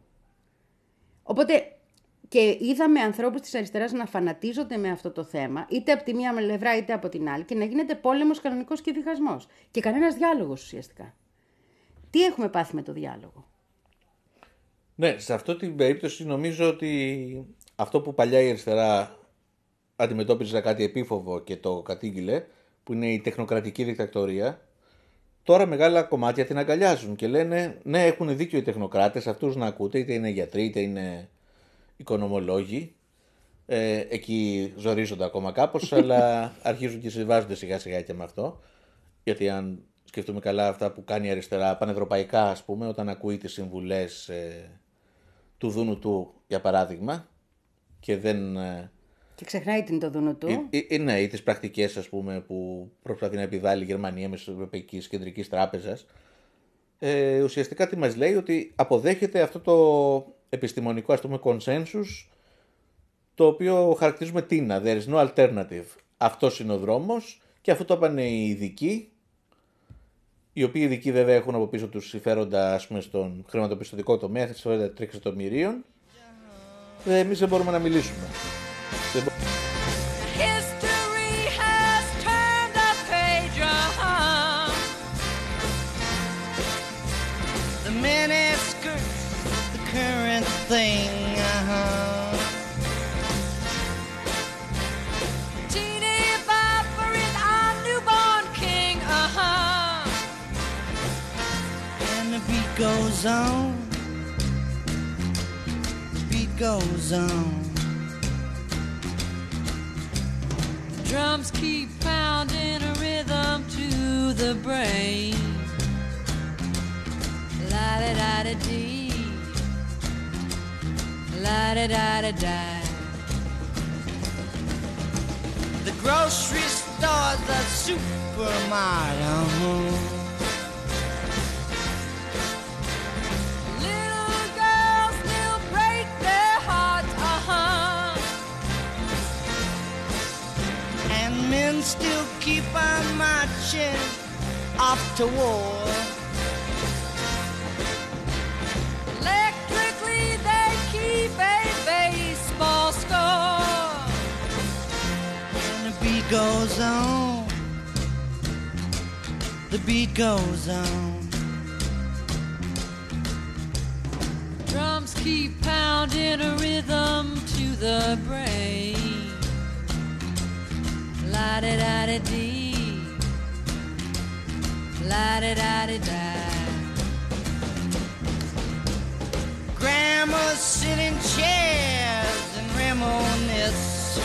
Οπότε και είδαμε ανθρώπους της αριστεράς να φανατίζονται με αυτό το θέμα, είτε από τη μία πλευρά είτε από την άλλη, και να γίνεται πόλεμος κανονικός και διχασμός. Και κανένας διάλογος ουσιαστικά. Τι έχουμε πάθει με το διάλογο? Ναι, σε αυτή την περίπτωση νομίζω ότι αυτό που παλιά η αριστερά αντιμετώπιζε σαν κάτι επίφοβο και το κατήγγειλε, που είναι η τεχνοκρατική δικτατορία, τώρα μεγάλα κομμάτια την αγκαλιάζουν και λένε ναι, έχουν δίκιο οι τεχνοκράτες, αυτούς να ακούτε, είτε είναι γιατροί είτε είναι οικονομολόγοι. Ε, εκεί ζορίζονται ακόμα κάπως, αλλά αρχίζουν και συμβάζονται σιγά σιγά και με αυτό. Γιατί αν σκεφτούμε καλά αυτά που κάνει η αριστερά, πανευρωπαϊκά ας πούμε, όταν ακούει τις συμβουλές ε, του Δούνου του, για παράδειγμα, και δεν... Ε, Και ξεχνάει την το δούνο του. ή, ή, ναι, ή τις πρακτικές ας πούμε, που προσπαθεί να επιβάλλει η Γερμανία μέσω της Ευρωπαϊκής Κεντρικής Τράπεζας. Ε, ουσιαστικά τι μας λέει, ότι αποδέχεται αυτό το επιστημονικό ας πούμε consensus, το οποίο χαρακτηρίζουμε τίνα, there is no alternative. Αυτός είναι ο δρόμος, και αυτό το είπαν οι ειδικοί, οι οποίοι ειδικοί βέβαια έχουν από πίσω τους συμφέροντα ας πούμε, στον χρηματοπιστωτικό τομέα, συμφέροντα τριξεκατομμυρίων. Ε, εμείς δεν μπορούμε να μιλήσουμε. Δεν μπο- History has turned a page, uh-huh. The mini skirts, the current thing, uh-huh. Teeny bopper is our newborn king, uh-huh. And the beat goes on, the beat goes on. Drums keep pounding a rhythm to the brain. La da da da dee, la da da da da. The grocery store, the supermarket, uh-huh. Little girls still break their hearts, uh-huh. And men still keep on marching off to war. Electrically they keep a baseball score. And the beat goes on, the beat goes on. Drums keep pounding a rhythm to the brain. La da da da dee, la da da da da. Grandmas sit in chairs and reminisce.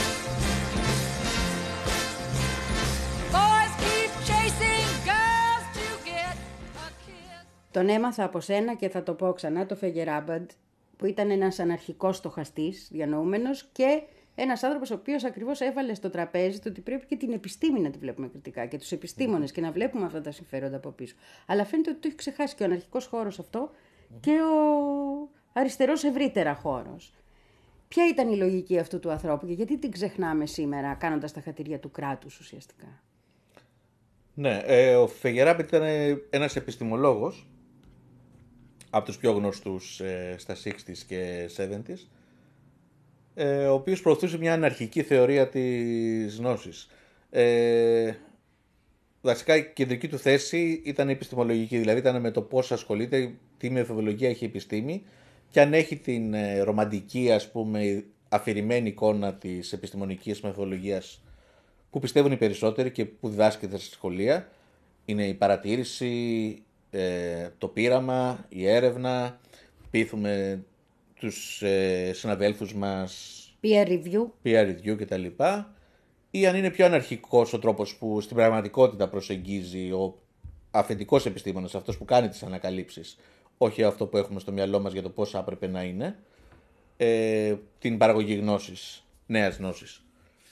Boys keep chasing girls to get a kiss. Τον έμαθα από σένα και θα το πω ξανά, το Φεγγεράμπαντ, που ήταν ένας αναρχικός στοχαστής, διανοούμενος, και ένας άνθρωπος ο οποίος ακριβώς έβαλε στο τραπέζι το ότι πρέπει και την επιστήμη να τη βλέπουμε κριτικά και τους επιστήμονες και να βλέπουμε αυτά τα συμφέροντα από πίσω. Αλλά φαίνεται ότι το έχει ξεχάσει και ο αναρχικός χώρος αυτό και ο αριστερός ευρύτερα χώρος. Ποια ήταν η λογική αυτού του ανθρώπου και γιατί την ξεχνάμε σήμερα κάνοντας τα χατήρια του κράτους ουσιαστικά? Ναι, ε, ο Φεγγεράμπαντ ήταν ένας επιστημολόγος, από τους πιο γνωστούς ε, στα εξήντα και εβδομήντα, ε, ο οποίος προωθούσε μια αναρχική θεωρία της γνώσης. Ε, βασικά η κεντρική του θέση ήταν η επιστημολογική, δηλαδή ήταν με το πώς ασχολείται, τι μεθοδολογία έχει η επιστήμη, και αν έχει την ε, ρομαντική, ας πούμε, αφηρημένη εικόνα της επιστημονικής μεθοδολογίας που πιστεύουν οι περισσότεροι και που διδάσκεται στα σχολεία. Είναι η παρατήρηση, ε, το πείραμα, η έρευνα, πείθουμε τους ε, συναδέλφους μας, Peer review. peer review κτλ. Ή αν είναι πιο αναρχικός ο τρόπος που στην πραγματικότητα προσεγγίζει ο αφεντικός επιστήμονας, αυτός που κάνει τις ανακαλύψεις, όχι αυτό που έχουμε στο μυαλό μας για το πώς θα έπρεπε να είναι, ε, την παραγωγή γνώσης, νέας γνώσης.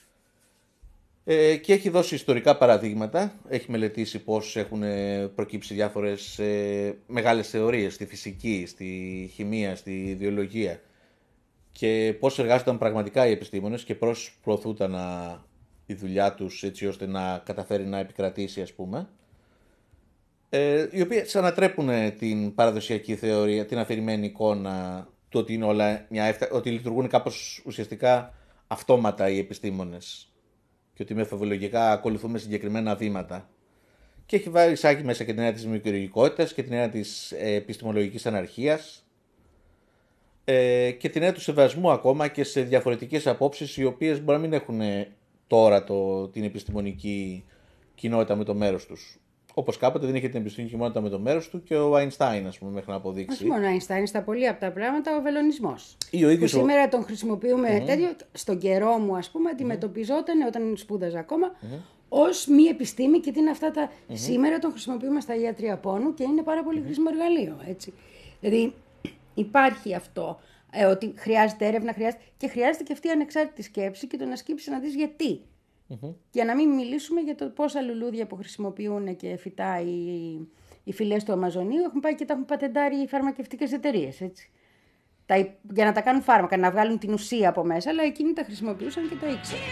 Ε, και έχει δώσει ιστορικά παραδείγματα, έχει μελετήσει πώς έχουν προκύψει διάφορες ε, μεγάλες θεωρίες στη φυσική, στη χημεία, στη ιδεολογία, και πώς εργάζονταν πραγματικά οι επιστήμονες και πώς προωθούταν α, η δουλειά τους έτσι ώστε να καταφέρει να επικρατήσει, ας πούμε, ε, οι οποίες ανατρέπουν την παραδοσιακή θεωρία, την αφηρημένη εικόνα του ότι, είναι όλα μια έφτα... ότι λειτουργούν κάπως ουσιαστικά αυτόματα οι επιστήμονες και ότι μεθοδολογικά ακολουθούμε συγκεκριμένα βήματα. Και έχει βάλει εισάγει μέσα και την έννοια της μικρολογικότητας και την έννοια της ε, επιστημολογικής αναρχίας, ε, και την έννοια του σεβασμού ακόμα και σε διαφορετικές απόψεις, οι οποίες μπορεί να μην έχουν τώρα το, την επιστημονική κοινότητα με το μέρος τους. Όπως κάποτε δεν είχε την επιστημονική κοινότητα με το μέρος του και ο Αϊνστάιν, ας πούμε, μέχρι να αποδείξει. Όχι μόνο ο Αϊνστάιν, στα πολύ από τα πράγματα ο βελονισμός. Ή ο ίδιος που ο... σήμερα τον χρησιμοποιούμε mm-hmm. τέτοιο. Στον καιρό μου, ας πούμε, αντιμετωπιζόταν, mm-hmm. όταν σπούδαζα ακόμα, mm-hmm. ως μη επιστήμη και τι είναι αυτά τα... Mm-hmm. Σήμερα τον χρησιμοποιούμε στα ιατρία πόνου και είναι πάρα πολύ χρήσιμο εργαλείο, έτσι. Δηλαδή υπάρχει αυτό, ε, ότι χρειάζεται έρευνα, χρειάζεται... και χρειάζεται και αυτή η ανεξάρτητη σκέψη και το να σκύψεις να δεις γιατί. Mm-hmm. Για να μην μιλήσουμε για το πόσα λουλούδια που χρησιμοποιούν και φυτά οι, οι φυλές του Αμαζονίου έχουν πάει και τα έχουν πατεντάρει οι φαρμακευτικές εταιρείες, έτσι. Τα, για να τα κάνουν φάρμακα, να βγάλουν την ουσία από μέσα, αλλά εκείνοι τα χρησιμοποιούσαν και τα ήξεραν.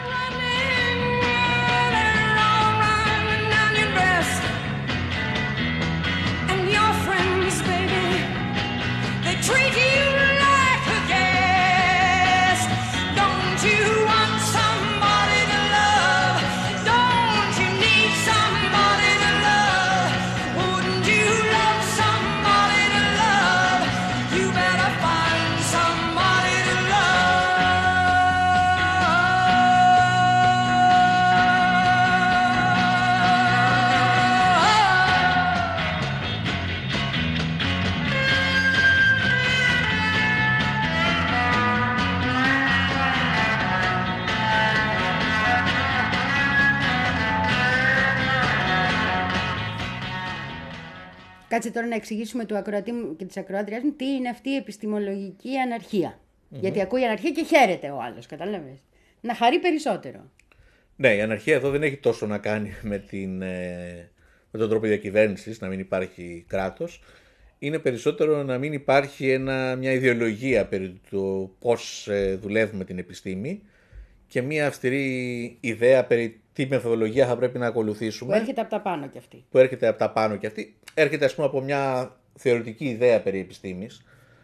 Κάτσε τώρα να εξηγήσουμε του ακροατή μου και της ακροάτριας μου τι είναι αυτή η επιστημολογική αναρχία. Mm-hmm. Γιατί ακούει αναρχία και χαίρεται ο άλλος, κατάλαβες. Να χαρεί περισσότερο. Ναι, η αναρχία εδώ δεν έχει τόσο να κάνει με, την, με τον τρόπο διακυβέρνησης, να μην υπάρχει κράτος. Είναι περισσότερο να μην υπάρχει ένα, μια ιδεολογία περί του πώς δουλεύουμε την επιστήμη και μια αυστηρή ιδέα περί τι μεθοδολογία θα πρέπει να ακολουθήσουμε. Που έρχεται από τα πάνω κι αυτή. Που έρχεται από τα πάνω κι αυτή. Έρχεται, ας πούμε, από μια θεωρητική ιδέα περί επιστήμης.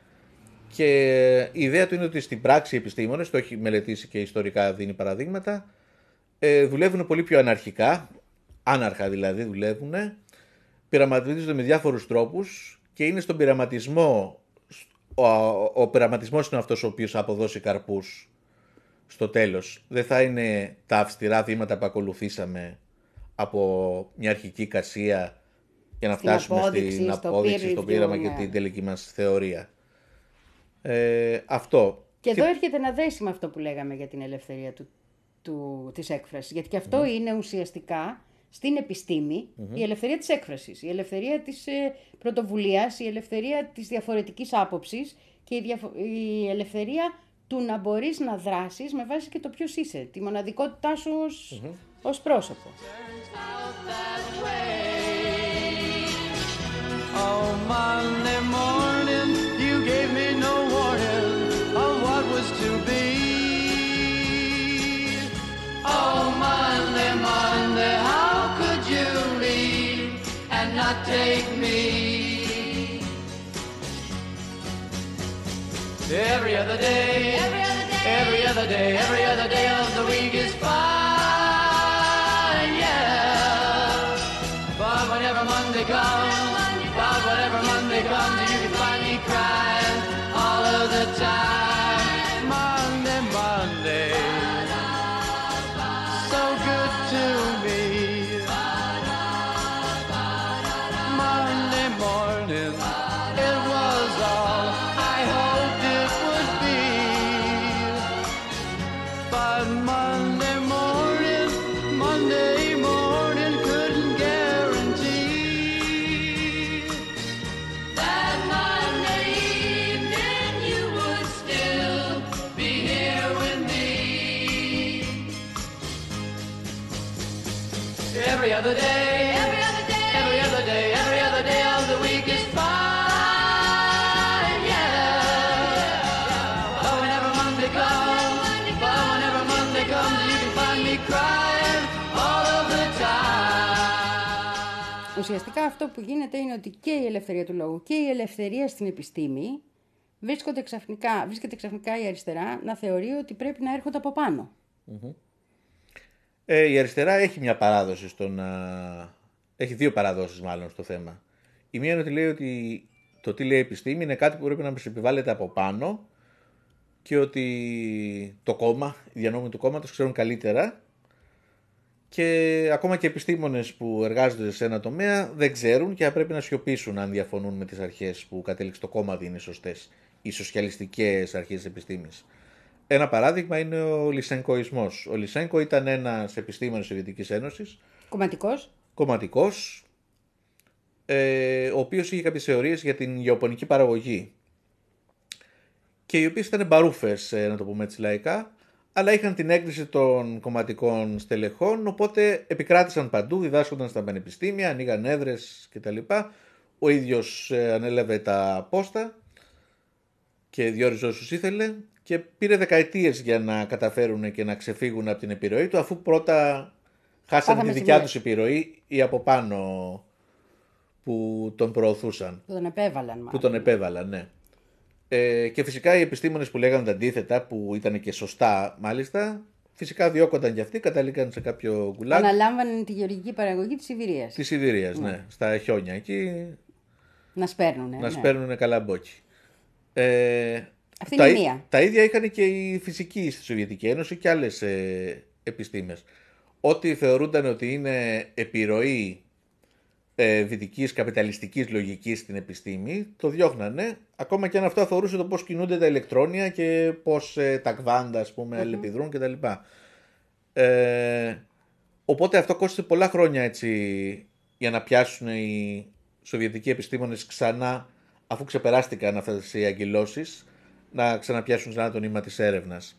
Και η ιδέα του είναι ότι στην πράξη οι επιστήμονες, το έχει μελετήσει και ιστορικά δίνει παραδείγματα, ε, δουλεύουν πολύ πιο αναρχικά, άναρχα δηλαδή δουλεύουν, πειραματίζονται με διάφορους τρόπους και είναι στον πειραματισμό, ο, ο, ο πειραματισμός είναι αυτός ο οποίος θα αποδώσει καρπούς στο τέλος. Δεν θα είναι τα αυστηρά βήματα που ακολουθήσαμε από μια αρχική εικασία για να στην φτάσουμε απόδειξη, στην στο απόδειξη, στο πείραμα και την τελική μας θεωρία. Ε, αυτό. Και εδώ έρχεται να δέσει με αυτό που λέγαμε για την ελευθερία του, του, της έκφρασης. Γιατί και αυτό mm. είναι ουσιαστικά στην επιστήμη mm-hmm. η ελευθερία της έκφρασης, η ελευθερία της ε, πρωτοβουλίας, η ελευθερία της διαφορετικής άποψης και η, διαφο- η ελευθερία του να μπορείς να δράσεις με βάση και το ποιος είσαι, τη μοναδικότητά σου ως, mm-hmm. ως πρόσωπο. Oh, Monday morning, you gave me no warning of what was to be. Oh, Monday, Monday, how could you leave and not take me? Every other day, every other day, every other day, every other day of the week is fine, yeah. But whenever Monday comes, but whenever Monday comes, you can find me crying all of the time. Monday, Monday, so good to me. Monday morning, it was all I hoped it would be. But Monday morning, Monday morning couldn't guarantee that Monday evening you would still be here with me. Every other day, every other day, every other day, every other day of the week is fine, yeah. But whenever Monday comes, but whenever Monday comes, you can find me crying all of the time. Ουσιαστικά αυτό που γίνεται είναι ότι και η ελευθερία του λόγου και η ελευθερία στην επιστήμη βρίσκονται ξαφνικά, βρίσκεται ξαφνικά η αριστερά να θεωρεί ότι πρέπει να έρχονται από πάνω. Mm-hmm. Ε, η αριστερά έχει μια παράδοση στο να... Έχει δύο παραδόσεις μάλλον στο θέμα. Η μία είναι ότι λέει ότι το τι λέει η επιστήμη είναι κάτι που πρέπει να μας επιβάλλεται από πάνω και ότι το κόμμα, οι διανόμοι του κόμματος ξέρουν καλύτερα και ακόμα και επιστήμονες που εργάζονται σε ένα τομέα δεν ξέρουν και θα πρέπει να σιωπήσουν αν διαφωνούν με τις αρχές που κατέληξε το κόμμα ότι είναι σωστές, οι σοσιαλιστικές αρχές της επιστήμης. ένα παράδειγμα είναι ο Λισενκοϊσμός. Ο Λισένκο ήταν ένας επιστήμονας της Σοβιετικής Ένωσης, Κομματικός. κομματικός, ε, ο οποίος είχε κάποιες θεωρίες για την γεωπονική παραγωγή και οι οποίες ήταν μπαρούφες, ε, να το πούμε έτσι λαϊκά, αλλά είχαν την έγκριση των κομματικών στελεχών, οπότε επικράτησαν παντού, διδάσκονταν στα πανεπιστήμια, ανοίγαν έδρες κτλ. Ο ίδιος ε, ανέλαβε τα πόστα και διόριζε όσους ήθελε και πήρε δεκαετίες για να καταφέρουν και να ξεφύγουν από την επιρροή του, αφού πρώτα χάσανε Πάθαμε τη δικιά σημεία. τους επιρροή ή από πάνω που τον προωθούσαν, Που τον επέβαλαν μάλλον. που τον επέβαλαν, ναι. Ε, και φυσικά οι επιστήμονες που λέγανε τα αντίθετα, που ήταν και σωστά μάλιστα, φυσικά διώκονταν κι αυτοί, καταλήγαν σε κάποιο γκουλάκ Αναλάμβανε τη γεωργική παραγωγή της Σιβηρίας. της Σιβηρίας, ναι, στα χιόνια εκεί, Να σπέρνουνε. να ναι. σπέρνουν καλά μπόκι. Ε, Αυτή τα, είναι η ί- μία. τα ίδια είχαν και οι φυσικοί στη Σοβιετική Ένωση και άλλες ε, επιστήμες. Ό,τι θεωρούνταν ότι είναι επιρροή ε, δυτικής καπιταλιστικής λογικής στην επιστήμη, το διώχνανε, ακόμα και αν αυτό αφορούσε το πώς κινούνται τα ηλεκτρόνια και πώς ε, τα κβάντα, ας πούμε, αλληλεπιδρούν κτλ. Ε, οπότε αυτό κόστησε πολλά χρόνια έτσι για να πιάσουν οι σοβιετικοί επιστήμονες ξανά, αφού ξεπεράστηκαν αυτές οι αγκυλώσεις, να ξαναπιάσουν ξανά το νήμα της έρευνας.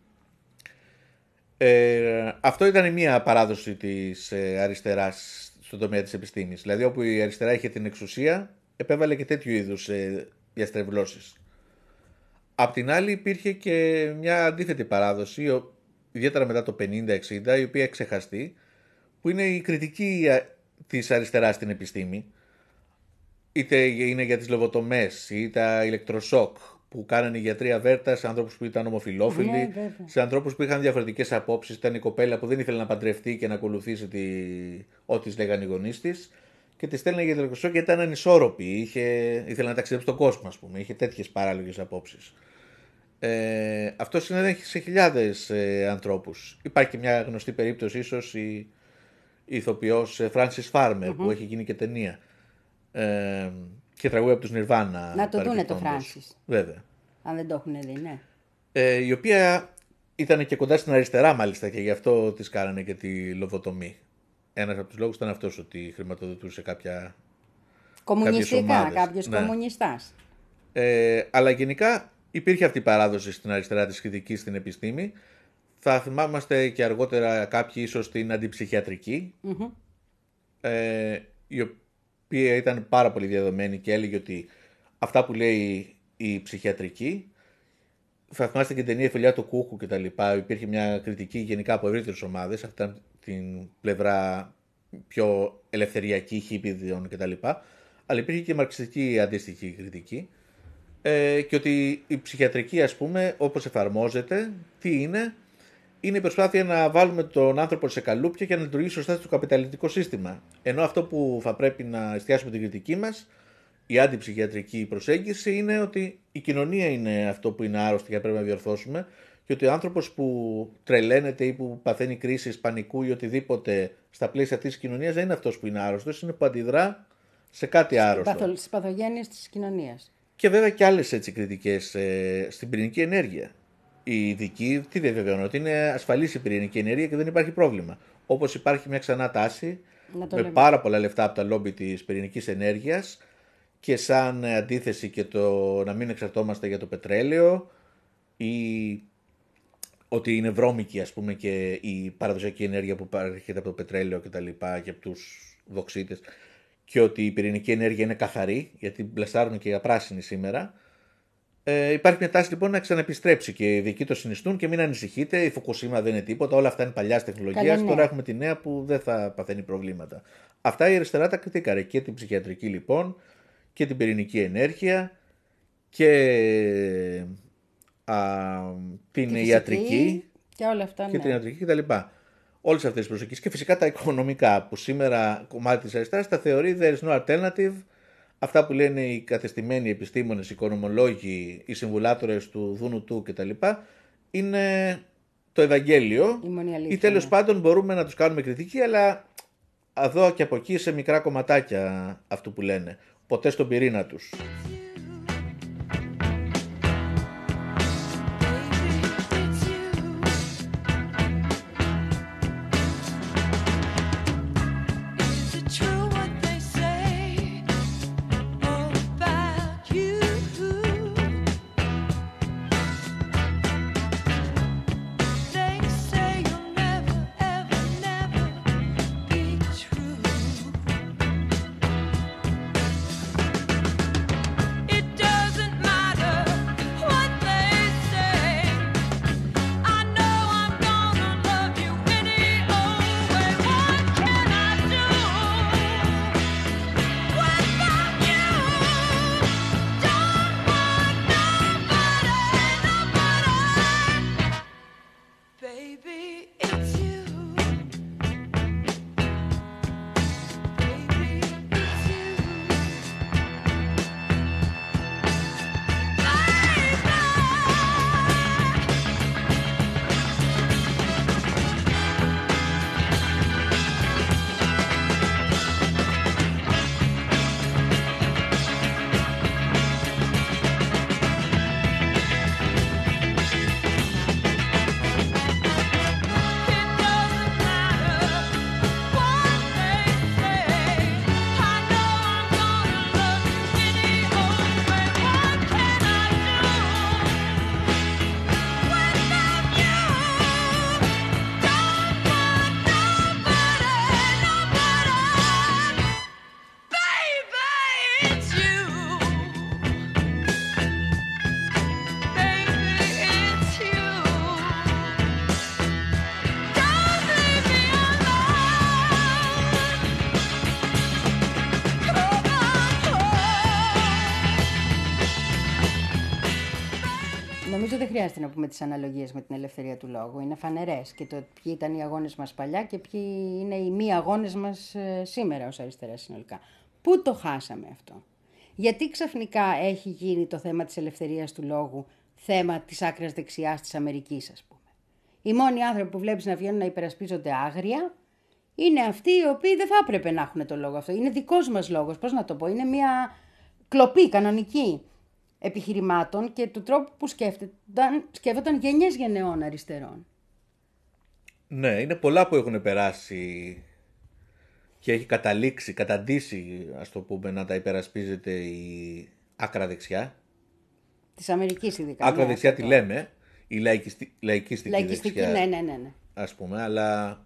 Ε, αυτό ήταν η μία παράδοση της ε, αριστεράς στον τομέα της επιστήμης. Δηλαδή όπου η αριστερά είχε την εξουσία, επέβαλε και τέτοιου είδους ε, διαστρεβλώσεις. Απ' την άλλη υπήρχε και μια αντίθετη παράδοση, ο- ιδιαίτερα μετά το πενήντα εξήντα, η οποία ξεχαστεί, που είναι η κριτική α, της αριστεράς στην επιστήμη. Είτε είναι για τις λοβοτομές ή τα ηλεκτροσόκ που κάνανε οι γιατροί αβέρτα σε ανθρώπους που ήταν ομοφυλόφιλοι, Ναι, βέβαια. σε ανθρώπους που είχαν διαφορετικές απόψεις. Ήταν η κοπέλα που δεν ήθελε να παντρευτεί και να ακολουθήσει τη... ό,τι της λέγανε οι γονείς της και τη στέλνανε για ηλεκτροσόκ γιατί ήταν ανισόρροπη, είχε... ήθελε να ταξιδέψει στον κόσμο, ας πούμε, είχε τέτοιες παράλογες απόψεις. Ε, αυτό συνέβη σε χιλιάδες ε, ανθρώπους. Υπάρχει και μια γνωστή περίπτωση, ίσως η, η ηθοποιός ε, Frances Farmer, που έχει γίνει και ταινία. Ε, και τραγούδι από τους Nirvana. Να το δούνε το παρεμπιπτόντως. Francis. Βέβαια. Αν δεν το έχουν δει, ναι. Ε, η οποία ήταν και κοντά στην αριστερά μάλιστα και γι' αυτό της κάνανε και τη λοβοτομή. Ένας από τους λόγους ήταν αυτός, ότι χρηματοδοτούσε κάποια... Κομμουνιστικά, ομάδες, κάποιος ναι. κομμουνιστάς. Ε, αλλά γενικά υπήρχε αυτή η παράδοση στην αριστερά της κριτικής στην επιστήμη. Θα θυμάμαστε και αργότερα κάποιοι ίσως την αντιψυχιατρική, Μμμ. ε, η οποία ήταν πάρα πολύ διαδομένη και έλεγε ότι αυτά που λέει η ψυχιατρική, θα θυμάστε και την ταινία Φιλιά του Κούκου και τα λοιπά, υπήρχε μια κριτική γενικά από ευρύτερες ομάδες, αυτή ήταν την πλευρά πιο ελευθεριακή, χίπηδιων και τα λοιπά, αλλά υπήρχε και μαρξιστική αντίστοιχη κριτική, ε, και ότι η ψυχιατρική, ας πούμε, όπως εφαρμόζεται, τι είναι, είναι η προσπάθεια να βάλουμε τον άνθρωπο σε καλούπια και να λειτουργήσει σωστά στο καπιταλιστικό σύστημα. Ενώ αυτό που θα πρέπει να εστιάσουμε την κριτική μας, η αντιψυχιατρική προσέγγιση, είναι ότι η κοινωνία είναι αυτό που είναι άρρωστη και πρέπει να διορθώσουμε, και ότι ο άνθρωπος που τρελαίνεται ή που παθαίνει κρίσεις πανικού ή οτιδήποτε στα πλαίσια αυτής της κοινωνίας δεν είναι αυτός που είναι άρρωστος, είναι που αντιδρά σε κάτι άρρωστο. Παθο- Στις παθογένειες της κοινωνίας. Και βέβαια και άλλες έτσι κριτικές ε, στην πυρηνική ενέργεια. Οι ειδικοί τι διαβεβαιώνουν, ότι είναι ασφαλής η πυρηνική ενέργεια και δεν υπάρχει πρόβλημα. Όπως υπάρχει μια ξανά τάση Να το με λέμε. πάρα πολλά λεφτά από τα λόμπι της πυρηνικής ενέργειας και σαν αντίθεση και το να μην εξαρτώμαστε για το πετρέλαιο ή ότι είναι βρώμικη, ας πούμε, και η παραδοσιακή ενέργεια που παρέχεται από το πετρέλαιο και τα λοιπά και από τους δοξίτες, και ότι η πυρηνική ενέργεια είναι καθαρή, γιατί μπλασάρουν και για πράσινη σήμερα. Ε, υπάρχει μια τάση λοιπόν να ξαναεπιστρέψει και οι ειδικοί το συνιστούν και μην ανησυχείτε, η Φουκουσίμα δεν είναι τίποτα, όλα αυτά είναι παλιά τεχνολογία. Καλά, ναι. Τώρα έχουμε τη νέα που δεν θα παθαίνει προβλήματα. Αυτά η αριστερά τα κριτήκαρε, και την ψυχιατρική λοιπόν και την πυρηνική ενέργεια και α, την Τη φυσική ιατρική και όλα αυτά, και ναι. την ιατρική κτλ. Όλες αυτές τις προσοχές και φυσικά τα οικονομικά που σήμερα κομμάτι της αριστεράς τα θεωρεί there is no alternative. Αυτά που λένε οι κατεστημένοι επιστήμονες, οι οικονομολόγοι, οι συμβουλάτορες του Δούνου του κτλ. Είναι το Ευαγγέλιο, Η μόνη αλήθεια, ή τέλος ναι. πάντων μπορούμε να τους κάνουμε κριτική, αλλά εδώ και από εκεί σε μικρά κομματάκια αυτού που λένε. Ποτέ στον πυρήνα τους. Baby, χρειάζεται να πούμε τις αναλογίες με την ελευθερία του λόγου. Είναι φανερές και το ποιοι ήταν οι αγώνες μας παλιά και ποιοι είναι οι μη αγώνες μας ε, σήμερα ως αριστερά συνολικά. Πού το χάσαμε αυτό? Γιατί ξαφνικά έχει γίνει το θέμα της ελευθερίας του λόγου θέμα της άκρας δεξιάς της Αμερικής, ας πούμε? Οι μόνοι άνθρωποι που βλέπεις να βγαίνουν να υπερασπίζονται άγρια είναι αυτοί οι οποίοι δεν θα έπρεπε να έχουν το λόγο αυτό. Είναι δικός μας λόγος, πώς να το πω, είναι μια κλοπή κανονική επιχειρημάτων και του τρόπου που σκέφτονταν, σκέφτονταν γενιές γενεών αριστερών. Ναι, είναι πολλά που έχουν περάσει και έχει καταλήξει, καταντήσει, ας το πούμε, να τα υπερασπίζεται η άκρα δεξιά. Της Αμερικής ειδικά. Άκρα ναι, δεξιά αυτό τη το- λέμε, η λαϊκιστική, λαϊκιστική, Λαϊκιστική, δεξιά, ναι, ναι, ναι, ναι. ας πούμε, αλλά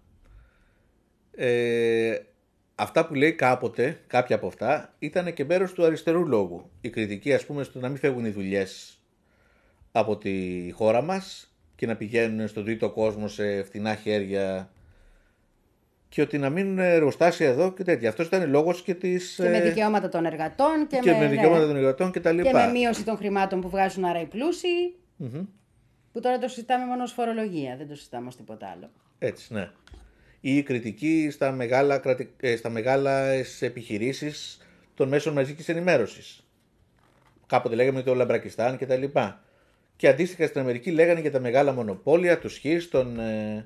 ε, αυτά που λέει κάποτε, κάποια από αυτά, ήταν και μέρος του αριστερού λόγου. Η κριτική, ας πούμε, στο να μην φεύγουν οι δουλειές από τη χώρα μας και να πηγαίνουν στον τρίτο κόσμο σε φτηνά χέρια και ότι να μείνουν εργοστάσια εδώ και τέτοια. Αυτός ήταν λόγος και της... Και με ε, δικαιώματα των εργατών και, και με, με δικαιώματα ναι, των εργατών και τα και λοιπά. με μείωση των χρημάτων που βγάζουν άρα οι πλούσιοι, που τώρα το συζητάμε μόνο ως φορολογία, δεν το συζητάμε ως τίποτα άλλο. Έτσι, ναι. Ή η κριτική στα μεγάλα, κρατη- ε, στα μεγάλα επιχειρήσεις των μέσων μαζικής ενημέρωσης. Κάποτε λέγαμε το Λαμπρακιστάν και τα λοιπά. Και αντίστοιχα στην Αμερική λέγανε για τα μεγάλα μονοπόλια, τους χείς, τον ε,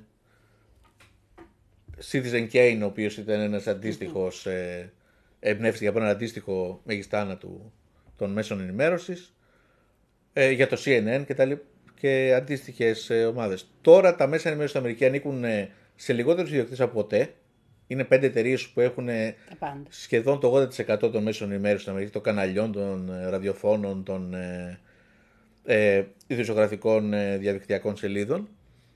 Citizen Kane, ο οποίος ήταν ένας αντίστοιχος, ε, εμπνεύστηκε από έναν αντίστοιχο μεγιστάνα του, των μέσων ενημέρωσης, ε, για το σι εν εν και, τα λοιπά, και αντίστοιχες ε, ομάδες. Τώρα τα μέσα ενημέρωσης στην Αμερική ανήκουν ε, σε λιγότερους ιδιοκτήτες από ποτέ. Είναι πέντε εταιρείες που έχουν ε, Τα πάντα. σχεδόν το ογδόντα τοις εκατό των μέσων ενημέρωσης στην Αμερική, των καναλιών, των ε, ραδιοφώνων, των ε, ε, ειδησιογραφικών ε, διαδικτυακών σελίδων.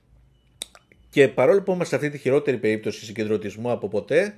Και παρόλο που είμαστε σε αυτή τη χειρότερη περίπτωση συγκεντρωτισμού από ποτέ,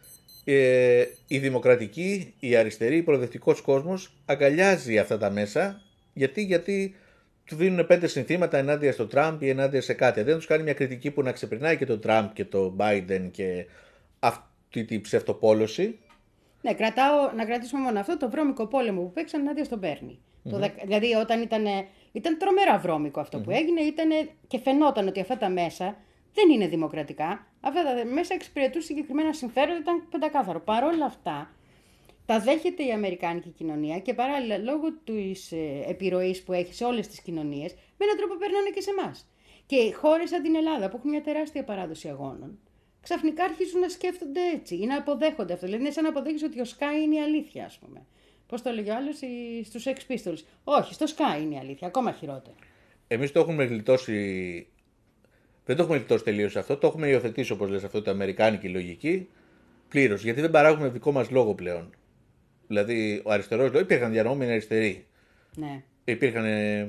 ε, η δημοκρατική, η αριστερή, η προοδευτικός κόσμος αγκαλιάζει αυτά τα μέσα. Γιατί, γιατί του δίνουν πέντε συνθήματα ενάντια στο Τραμπ ή ενάντια σε κάτι. Δεν τους κάνει μια κριτική που να ξεπερνάει και τον Τραμπ και τον Biden και αυτή την ψευτοπόλωση. Ναι, κρατάω, να κρατήσουμε μόνο αυτό το βρώμικο πόλεμο που παίξαν ενάντια στον Μπέρνι. Το δεκα- δηλαδή, όταν ήταν, ήταν τρομερά βρώμικο αυτό που έγινε, ήτανε, και φαινόταν ότι αυτά τα μέσα δεν είναι δημοκρατικά. Αυτά τα μέσα εξυπηρετούν συγκεκριμένα συμφέροντα, ήταν πεντακάθαρο. Παρ' όλα αυτά, τα δέχεται η αμερικάνικη κοινωνία και παράλληλα λόγω της ε, επιρροής που έχει σε όλες τις κοινωνίες, με έναν τρόπο περνάνε και σε εμά. Και χώρες σαν την Ελλάδα που έχουν μια τεράστια παράδοση αγώνων, ξαφνικά αρχίζουν να σκέφτονται έτσι ή να αποδέχονται αυτό. Δηλαδή είναι σαν να αποδέχεις ότι ο Sky είναι η αλήθεια, ας πούμε. Πώς το έλεγε ο άλλος στους Sex Pistols. Όχι, στο Sky είναι η αλήθεια, ακόμα χειρότερο. Εμείς το έχουμε γλιτώσει. Δεν το έχουμε γλιτώσει τελείως αυτό. Το έχουμε υιοθετήσει, όπως λες, αυτό το αμερικάνικη λογική πλήρως. Γιατί δεν παράγουμε δικό μας λόγο πλέον. Δηλαδή, ο αριστερός λόγος, υπήρχαν διανοούμενοι αριστεροί. Ναι. Υπήρχαν ε,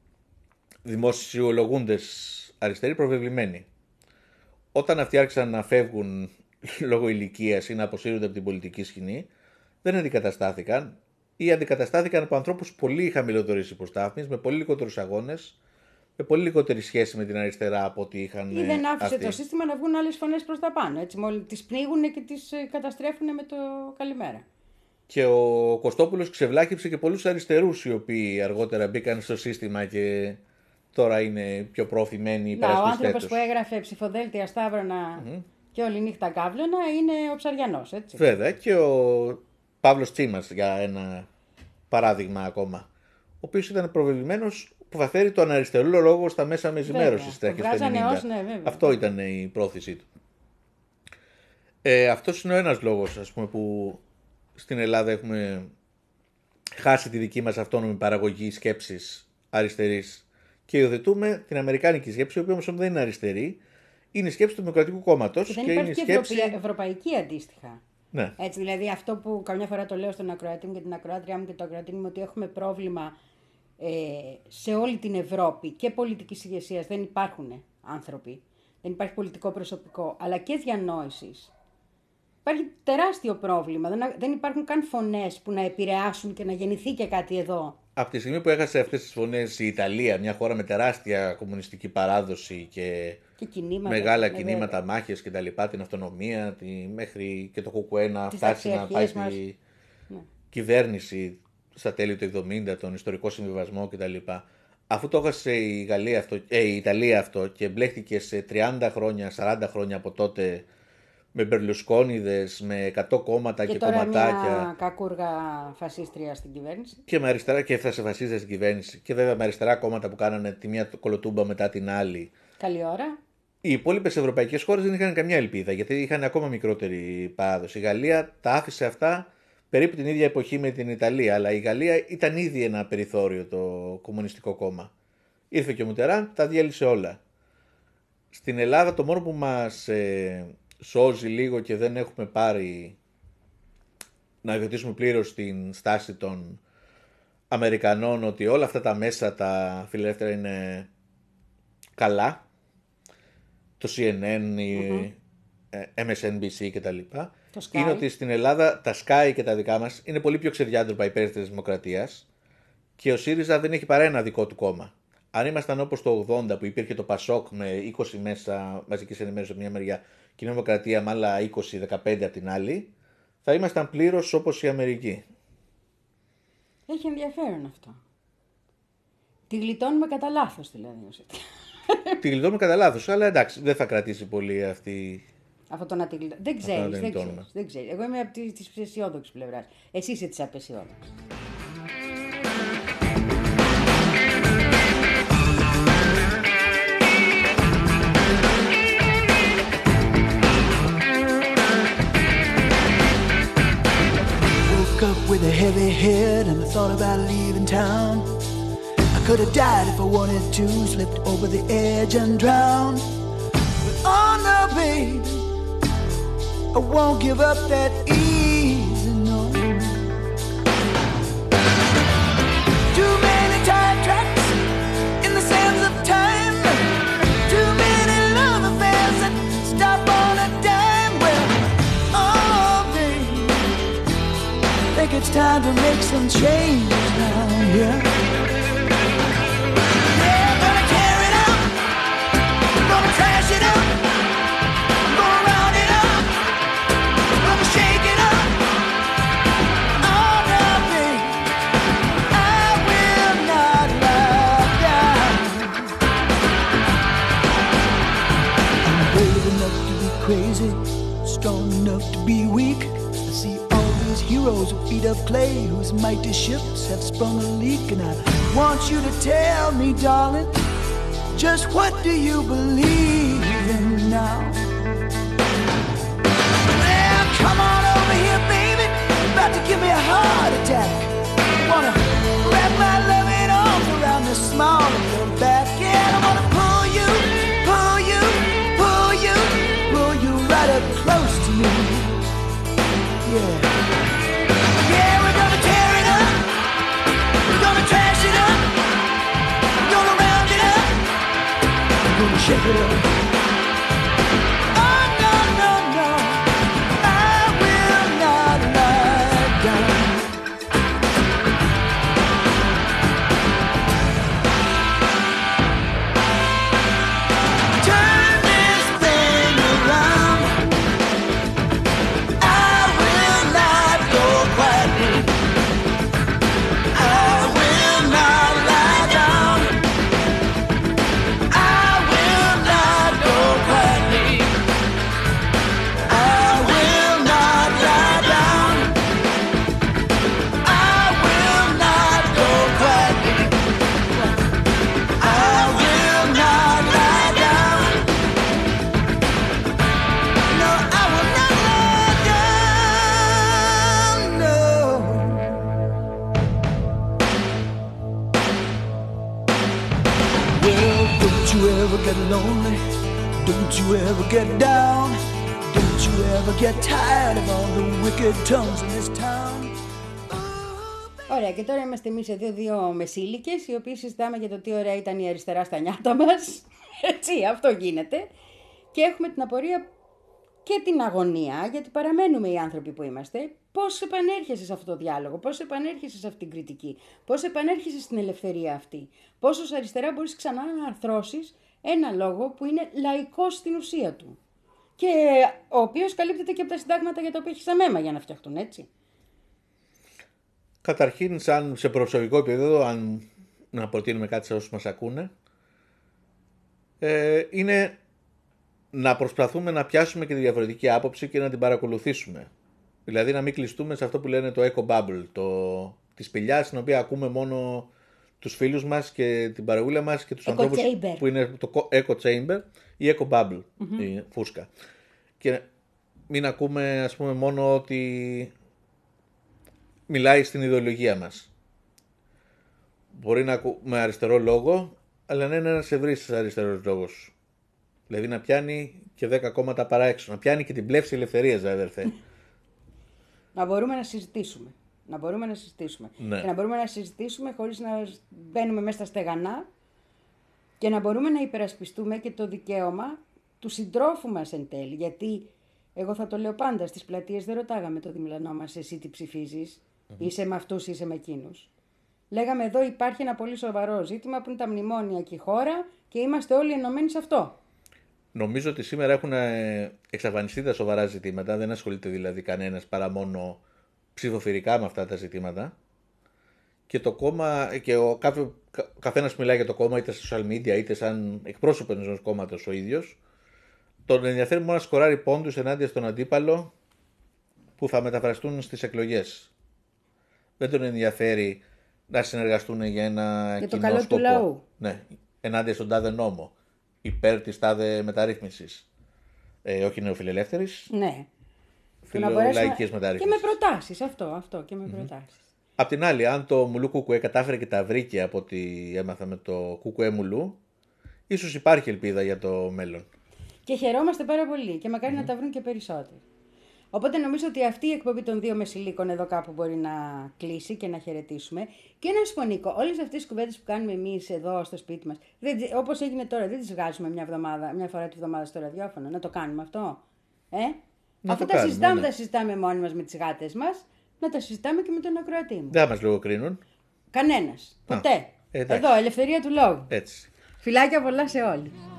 δημοσιολογούντες αριστεροί προβεβλημένοι. Όταν αυτοί άρχισαν να φεύγουν λόγω ηλικίας ή να αποσύρονται από την πολιτική σκηνή, δεν αντικαταστάθηκαν ή αντικαταστάθηκαν από ανθρώπους πολύ χαμηλότερης υποστάθμης, με πολύ λιγότερους αγώνες, με πολύ λιγότερη σχέση με την αριστερά από ό,τι είχαν. Ή δεν ε, άφησε αυτοί. το σύστημα να βγουν άλλες φωνές προς τα πάνω. Έτσι, μόλις τις πνίγουν και τις ε, καταστρέφουν με το καλημέρα. Και ο Κωστόπουλος ξεβλάκιψε και πολλούς αριστερούς οι οποίοι αργότερα μπήκαν στο σύστημα και τώρα είναι πιο προωθημένοι Να, ο υπερασπιστές άνθρωπος τους. που έγραφε ψηφοδέλτια σταύρωνα και όλη νύχτα κάβλωνα είναι ο Ψαριανός, έτσι. Βέβαια, και ο Παύλος Τσίμας για ένα παράδειγμα ακόμα, ο οποίος ήταν προβεβλημένος που θα φέρει τον αριστερό λόγο στα μέσα με ενημέρωση στα το αρχές του βγάζανε ενενήντα. ως, ναι, βέβαια. Αυτό ήταν η πρόθεσή του. Ε, αυτός είναι ο ένας λόγος, ας πούμε, που στην Ελλάδα έχουμε χάσει τη δική μας αυτόνομη παραγωγή σκέψης αριστερής και υιοθετούμε την αμερικάνικη σκέψη, η οποία όμως δεν είναι αριστερή, είναι η σκέψη του Δημοκρατικού Κόμματος Και δεν και είναι η υπάρχει και σκέψη... ευρωπαϊ- ευρωπαϊκή αντίστοιχα. Ναι. Έτσι, δηλαδή αυτό που καμιά φορά το λέω στον ακροατή μου και την ακροάτριά μου και το ακροατή μου, ότι έχουμε πρόβλημα ε, σε όλη την Ευρώπη και πολιτικής ηγεσίας δεν υπάρχουν άνθρωποι, δεν υπάρχει πολιτικό προσωπικό, αλλά και διανόησης. Υπάρχει τεράστιο πρόβλημα. Δεν, δεν υπάρχουν καν φωνές που να επηρεάσουν και να γεννηθεί και κάτι εδώ. Από τη στιγμή που έχασε αυτές τις φωνές η Ιταλία, μια χώρα με τεράστια κομμουνιστική παράδοση και, Και κινήματα. μεγάλα ναι, κινήματα, βέβαια. μάχες και τα λοιπά, την αυτονομία, τη, μέχρι και το Κουκουέ να Τις φτάσει να πάει ταξιαρχίες στη μας. Ναι. κυβέρνηση στα τέλη του εβδομήντα, τον ιστορικό συμβιβασμό κτλ. αφού το έχασε η, Γαλλία αυτό, ε, η Ιταλία αυτό και μπλέχτηκε σε τριάντα χρόνια, σαράντα χρόνια από τότε με μπερλουσκόνιδες, με εκατό κόμματα και, Και τώρα κομματάκια μια κακούργα φασίστρια στην κυβέρνηση. και με αριστερά και έφτασε φασίστες στην κυβέρνηση και βέβαια με αριστερά κόμματα που κάνανε τη μία κολοτούμπα μετά την άλλη. Καλή ώρα. Οι υπόλοιπε ευρωπαϊκές χώρες δεν είχαν καμιά ελπίδα γιατί είχαν ακόμα μικρότερη παράδοση. Η Γαλλία τα άφησε αυτά περίπου την ίδια εποχή με την Ιταλία, αλλά η Γαλλία ήταν ήδη ένα περιθώριο το κομμουνιστικό κόμμα. Ήρθε και ο Μουτεράν, τα διέλυσε όλα. Στην Ελλάδα το μόνο που μας ε, σώζει λίγο και δεν έχουμε πάρει να υιοθετήσουμε πλήρως την στάση των Αμερικανών ότι όλα αυτά τα μέσα τα φιλελεύθερα είναι καλά, το σι εν εν, η mm-hmm. εμ ες εν μπι σι κτλ. Είναι ότι στην Ελλάδα τα Sky και τα δικά μας είναι πολύ πιο ξεδιάντροπα υπέρ της δημοκρατίας και ο ΣΥΡΙΖΑ δεν έχει παρά ένα δικό του κόμμα. Αν ήμασταν όπως το ογδόντα που υπήρχε το ΠΑΣΟΚ με είκοσι μέσα μαζικής ενημέρωσης από μια μεριά και η Δημοκρατία με άλλα είκοσι δεκαπέντε από την άλλη, θα ήμασταν πλήρως όπως η Αμερική. Έχει ενδιαφέρον αυτό. Τη γλιτώνουμε κατά λάθος δηλαδή. Τη γλιτώνουμε κατά λάθος, αλλά εντάξει, δεν θα κρατήσει πολύ αυτή. Αυτό το να τη γλιτώνουμε. Δεν ξέρεις, δεν δεν, γλιτώνουμε. ξέρεις, δεν ξέρεις. Εγώ είμαι από τη της αισιόδοξης πλευράς. Εσύ είσαι της απεσιόδοξης. Woke up with a heavy head and I thought about leaving town. I could have died if I wanted to, slipped over the edge and drowned. But oh no, baby, I won't give up that easy, no. Too many tire tracks in the sands of time. Too many love affairs that stop on a dime. Well, oh baby, think it's time to make some changes now, yeah. Yeah, gonna tear it up, gonna trash it up, gonna round it up, gonna shake it up. Oh no, baby, I will not lie down. I'm brave enough to be crazy, strong enough to be weak. I see all these heroes who feet of clay, whose mighty ships have sprung a leak. And I want you to tell me, darling, just what do you believe in now? Well, come on over here, baby, you're about to give me a heart attack. Wanna wrap my loving arms around the small of your back. Yeah, I wanna pull you, pull you, pull you, pull you right up close to me. Yeah. Yeah, we're gonna tear it up. We're gonna trash it up. We're gonna round it up. We're gonna shake it up. Oh, no, no, no. I will not lie down. Turn this thing around. I will not go quietly. I will not lie down. I will not go quietly. I will not lie down. I will not go quietly. I will not lie down. No, I will not lie down. No. Well, don't you ever get lonely? Don't you ever get down? Don't you ever get tired of all the wicked tongues in this town? Ωραία, και τώρα είμαστε εμείς εδώ δύο μεσήλικες, οι οποίοι συζητάμε για το τι ωραία ήταν η αριστερά στα νιάτα μας. Έτσι, αυτό γίνεται. Και έχουμε την απορία και την αγωνία, γιατί παραμένουμε οι άνθρωποι που είμαστε. Πώς επανέρχεσαι σε αυτό το διάλογο, πώς επανέρχεσαι σε αυτή την κριτική, πώς επανέρχεσαι στην ελευθερία αυτή, πώς ως αριστερά μπορείς ξανά να αρθρώσεις ένα λόγο που είναι λαϊκός στην ουσία του. Και ο οποίος καλύπτεται και από τα συντάγματα για τα οποία έχει στα μέμα για να φτιαχτούν, έτσι. Καταρχήν, σαν σε προσωπικό επίπεδο, αν να προτείνουμε κάτι σε όσους μας ακούνε, ε, είναι να προσπαθούμε να πιάσουμε και τη διαφορετική άποψη και να την παρακολουθήσουμε. Δηλαδή να μην κλειστούμε σε αυτό που λένε το echo bubble, το, τη σπηλιά στην οποία ακούμε μόνο τους φίλους μας και την παραγούλα μας και τους Echo ανθρώπους chamber. που είναι το echo chamber ή echo bubble, η φούσκα. Και μην ακούμε, ας πούμε, μόνο ότι μιλάει στην ιδεολογία μας. Μπορεί να ακούμε αριστερό λόγο, αλλά να είναι ένας ευρύς αριστερός λόγος. Δηλαδή να πιάνει και δέκα κόμματα παρά έξω. Να πιάνει και την πλεύση ελευθερίας, αδερφέ. Να μπορούμε να συζητήσουμε. Να μπορούμε να συζητήσουμε. Ναι. Και να μπορούμε να συζητήσουμε χωρίς να μπαίνουμε μέσα στα στεγανά και να μπορούμε να υπερασπιστούμε και το δικαίωμα του συντρόφου μας εν τέλει. Γιατί εγώ θα το λέω πάντα, στις πλατείες δεν ρωτάγαμε το διπλανό μας εσύ τι ψηφίζεις, είσαι με αυτούς, είσαι με εκείνους. Λέγαμε εδώ υπάρχει ένα πολύ σοβαρό ζήτημα που είναι τα μνημόνια και η χώρα και είμαστε όλοι ενωμένοι σε αυτό. Νομίζω ότι σήμερα έχουν ε, εξαφανιστεί τα σοβαρά ζητήματα, δεν ασχολείται δηλαδή κανένας παρά μόνο ψηφοφορικά με αυτά τα ζητήματα. Και το κόμμα, και ο κάθε, καθένας μιλάει για το κόμμα είτε στα social media είτε σαν εκπρόσωπο ενός κόμματος ο ίδιος. Τον ενδιαφέρει μόνο να σκοράρει πόντους ενάντια στον αντίπαλο που θα μεταφραστούν στις εκλογές. Δεν τον ενδιαφέρει να συνεργαστούν για ένα Για το κοινό καλό σκοπό. του λαού. Ναι, ενάντια στον τάδε νόμο. Υπέρ της τάδε μεταρρύθμισης. Ε, όχι νεοφιλελεύθερης. Ναι. Και να μπορέσουμε- Φιλολαϊκής Και μεταρρύθμισης. με προτάσεις, αυτό, αυτό και με προτάσεις. Απ' την άλλη, αν το Μουλού Κουκουέ κατάφερε και τα βρήκε από ό,τι έμαθα με το Κουκουέ Μουλού, ίσως υπάρχει ελπίδα για το μέλλον. Και χαιρόμαστε πάρα πολύ και μακάρι να τα βρουν και περισσότεροι. Οπότε νομίζω ότι αυτή η εκπομπή των δύο μεσηλίκων εδώ κάπου μπορεί να κλείσει και να χαιρετήσουμε. Και να σου πω, Νίκο, όλες αυτές τις κουβέντες που κάνουμε εμείς εδώ στο σπίτι μας, όπως έγινε τώρα, δεν τις βγάζουμε μια, εβδομάδα, μια φορά τη βδομάδα στο ραδιόφωνο. Να το κάνουμε αυτό. Ε? Να Αφού το τα κάνουμε, συζητάμε, ναι. τα συζητάμε μόνοι μας με τις γάτες μας, να τα συζητάμε και με τον ακροατή μου. Δεν θα μας λογοκρίνουν. Κανένας. Α, Ποτέ. εντάξει. Εδώ, ελευθερία του λόγου. Έτσι. Φιλάκια πολλά σε όλους.